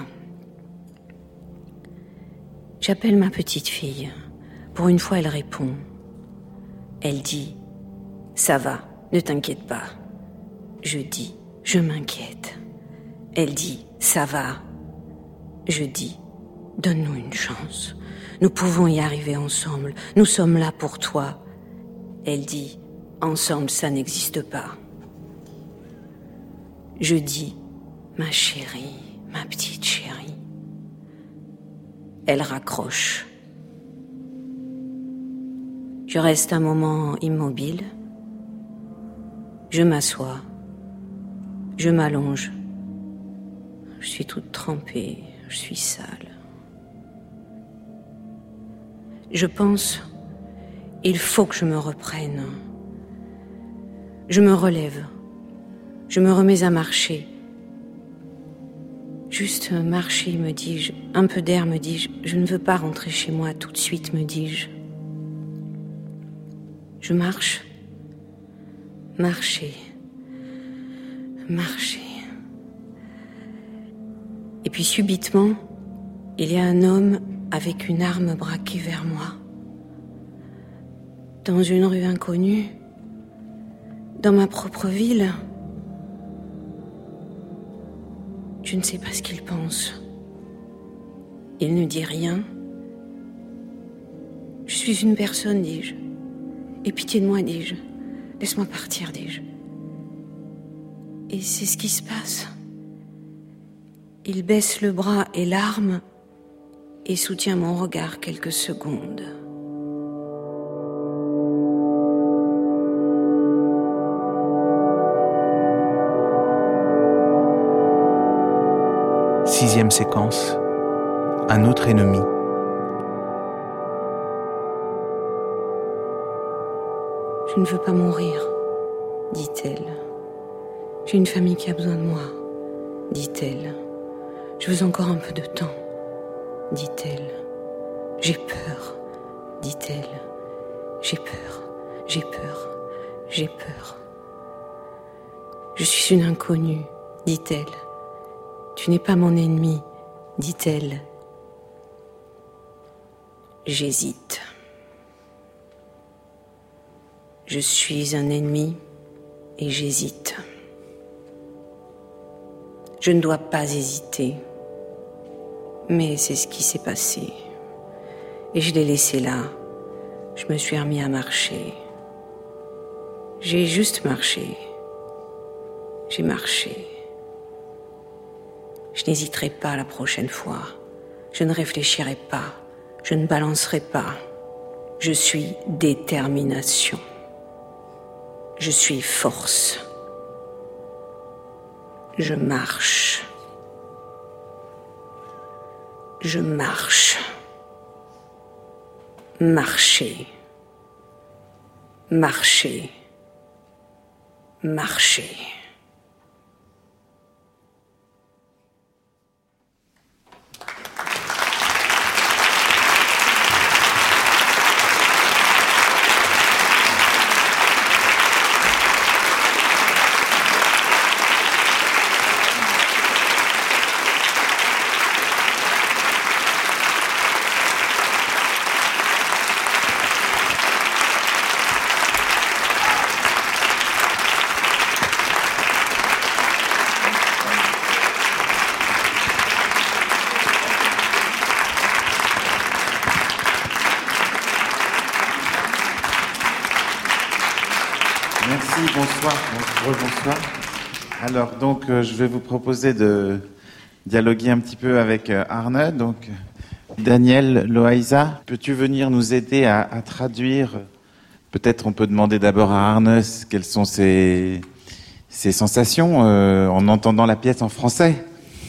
J'appelle ma petite fille. Pour une fois, elle répond. Elle dit « Ça va, ne t'inquiète pas ». Je dis « Je m'inquiète ». Elle dit « Ça va ». Je dis « Donne-nous une chance. Nous pouvons y arriver ensemble. Nous sommes là pour toi. » Elle dit « Ensemble, ça n'existe pas ». Je dis « Ma chérie, ma petite chérie ». Elle raccroche. Je reste un moment immobile. Je m'assois. Je m'allonge. Je suis toute trempée. Je suis sale. Je pense, il faut que je me reprenne. Je me relève. Je me remets à marcher. Juste marcher, me dis-je. Un peu d'air, me dis-je. Je ne veux pas rentrer chez moi tout de suite, me dis-je. Je marche. Marcher. Marcher. Et puis subitement, il y a un homme avec une arme braquée vers moi. Dans une rue inconnue, dans ma propre ville. Je ne sais pas ce qu'il pense. Il ne dit rien. Je suis une personne, dis-je. Aie pitié de moi, dis-je. Laisse-moi partir, dis-je. Et c'est ce qui se passe. Il baisse le bras et l'arme et soutient mon regard quelques secondes. Sixième séquence. Un autre ennemi. Je ne veux pas mourir, dit-elle. J'ai une famille qui a besoin de moi, dit-elle. Je veux encore un peu de temps, dit-elle. J'ai peur, dit-elle. J'ai peur, j'ai peur, j'ai peur. Je suis une inconnue, dit-elle. Tu n'es pas mon ennemi, dit-elle. J'hésite. Je suis un ennemi et j'hésite. Je ne dois pas hésiter. Mais c'est ce qui s'est passé. Et je l'ai laissé là. Je me suis remis à marcher. J'ai juste marché. J'ai marché. Je n'hésiterai pas la prochaine fois. Je ne réfléchirai pas. Je ne balancerai pas. Je suis détermination. Je suis force. Je marche. Je marche. Marcher. Marcher. Marcher. Bonsoir. Alors donc je vais vous proposer de dialoguer un petit peu avec Arne. Donc Daniel Loaiza, peux-tu venir nous aider à traduire? Peut-être on peut demander d'abord à Arne quelles sont ses sensations en entendant la pièce en français.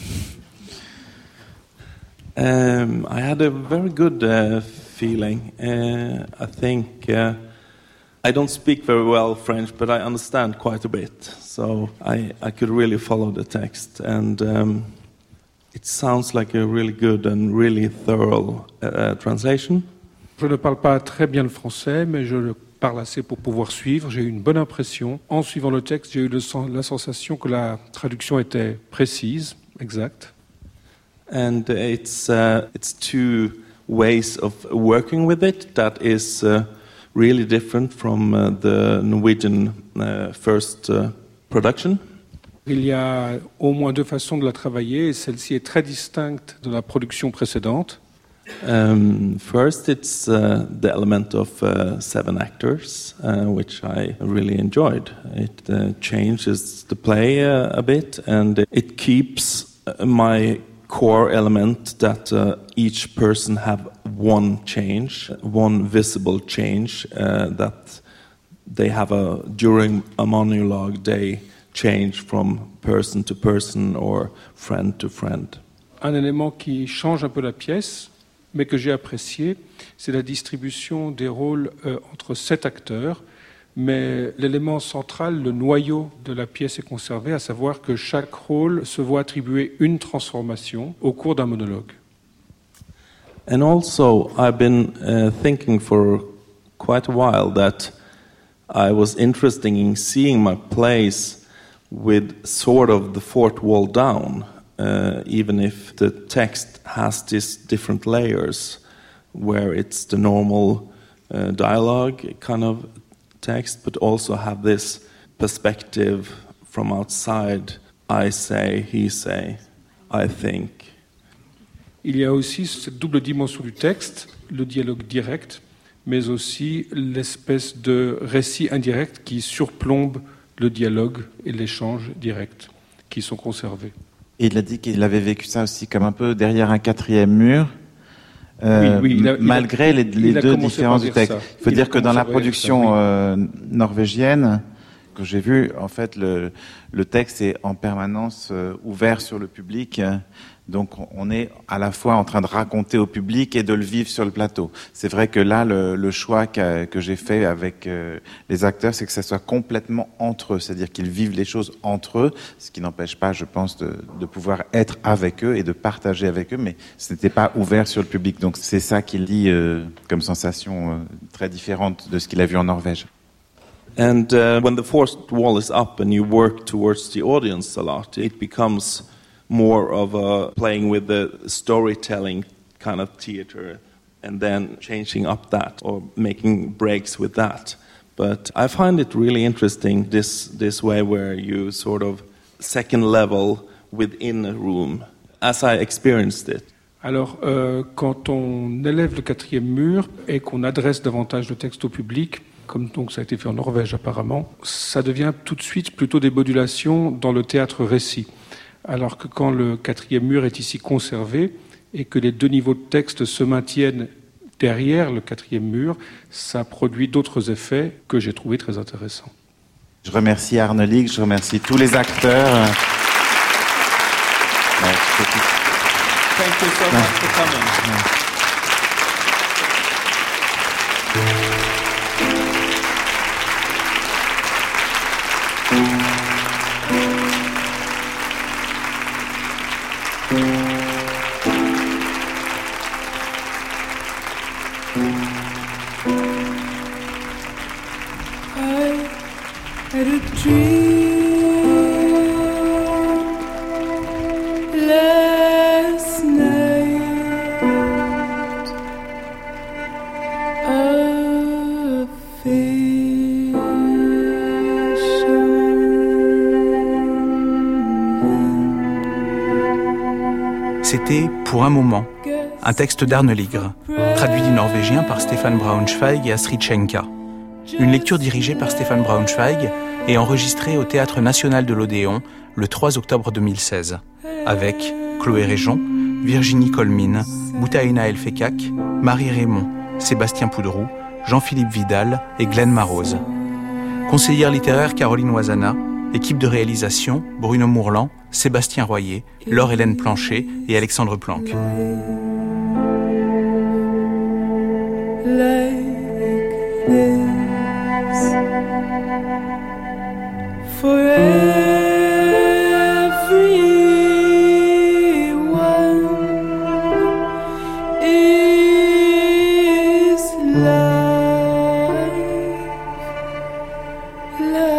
I had a very good feeling. I think I don't speak very well French, but I understand quite a bit. So I could really follow the text. And it sounds like a really good and really thorough translation. Je ne parle pas très bien le français, mais je le parle assez pour pouvoir suivre. J'ai eu une bonne impression. En suivant le texte, j'ai eu la sensation que la traduction était précise, exacte. And it's two ways of working with it that is really different from the Norwegian first production. Il y a au moins deux façons de la travailler, et celle-ci est très distincte de la production précédente. First, it's the element of 7 actors, which I really enjoyed. It changes the play a bit, and it keeps my core element that each person have one change, one visible change that they have during a monologue they change from person to person or friend to friend. Un élément qui change un peu la pièce, mais que j'ai apprécié, c'est la distribution des rôles entre 7 acteurs. Mais l'élément central, le noyau de la pièce est conservé, à savoir que chaque rôle se voit attribuer une transformation au cours d'un monologue. And also, I've been thinking for quite a while that I was interested in seeing my plays with sort of the fourth wall down, even if the text has these different layers, where it's the normal dialogue kind of text, but also have this perspective from outside. I say, he say, I think. Il y a aussi cette double dimension du texte, le dialogue direct, mais aussi l'espèce de récit indirect qui surplombe le dialogue et l'échange direct, qui sont conservés. Et il a dit qu'il avait vécu ça aussi comme un peu derrière un quatrième mur. Malgré les deux différences du texte. Il faut dire que dans la production norvégienne que j'ai vue, en fait, le texte est en permanence ouvert sur le public. Donc on est à la fois en train de raconter au public et de le vivre sur le plateau. C'est vrai que là, le choix que j'ai fait avec les acteurs, c'est que ça soit complètement entre eux, c'est-à-dire qu'ils vivent les choses entre eux, ce qui n'empêche pas, je pense, de pouvoir être avec eux et de partager avec eux, mais ce n'était pas ouvert sur le public. Donc c'est ça qu'il dit comme sensation très différente de ce qu'il a vu en Norvège. And when the fourth wall is up and you work towards the audience a lot, it becomes more of a playing with the storytelling kind of theater and then changing up that or making breaks with that. But I find it really interesting, this way where you sort of second level within a room, as I experienced it. Alors, quand on élève le quatrième mur et qu'on adresse davantage le texte au public, comme donc ça a été fait en Norvège apparemment, ça devient tout de suite plutôt des modulations dans le théâtre-récit. Alors que quand le quatrième mur est ici conservé et que les deux niveaux de texte se maintiennent derrière le quatrième mur, ça produit d'autres effets que j'ai trouvés très intéressants. Je remercie Arne Lig, je remercie tous les acteurs. Thank you so much for coming. C'était Pour un moment, un texte d'Arne Ligre, traduit du norvégien par Stefan Braunschweig et Astrid Schenka. Une lecture dirigée par Stefan Braunschweig et enregistré au Théâtre National de l'Odéon le 3 octobre 2016, avec Chloé Réjon, Virginie Colmine, Boutaïna El Fekak, Marie Raymond, Sébastien Poudroux, Jean-Philippe Vidal et Glenn Marose. Conseillère littéraire Caroline Oisana, équipe de réalisation Bruno Mourlan, Sébastien Royer, Laure-Hélène Plancher et Alexandre Planck. Love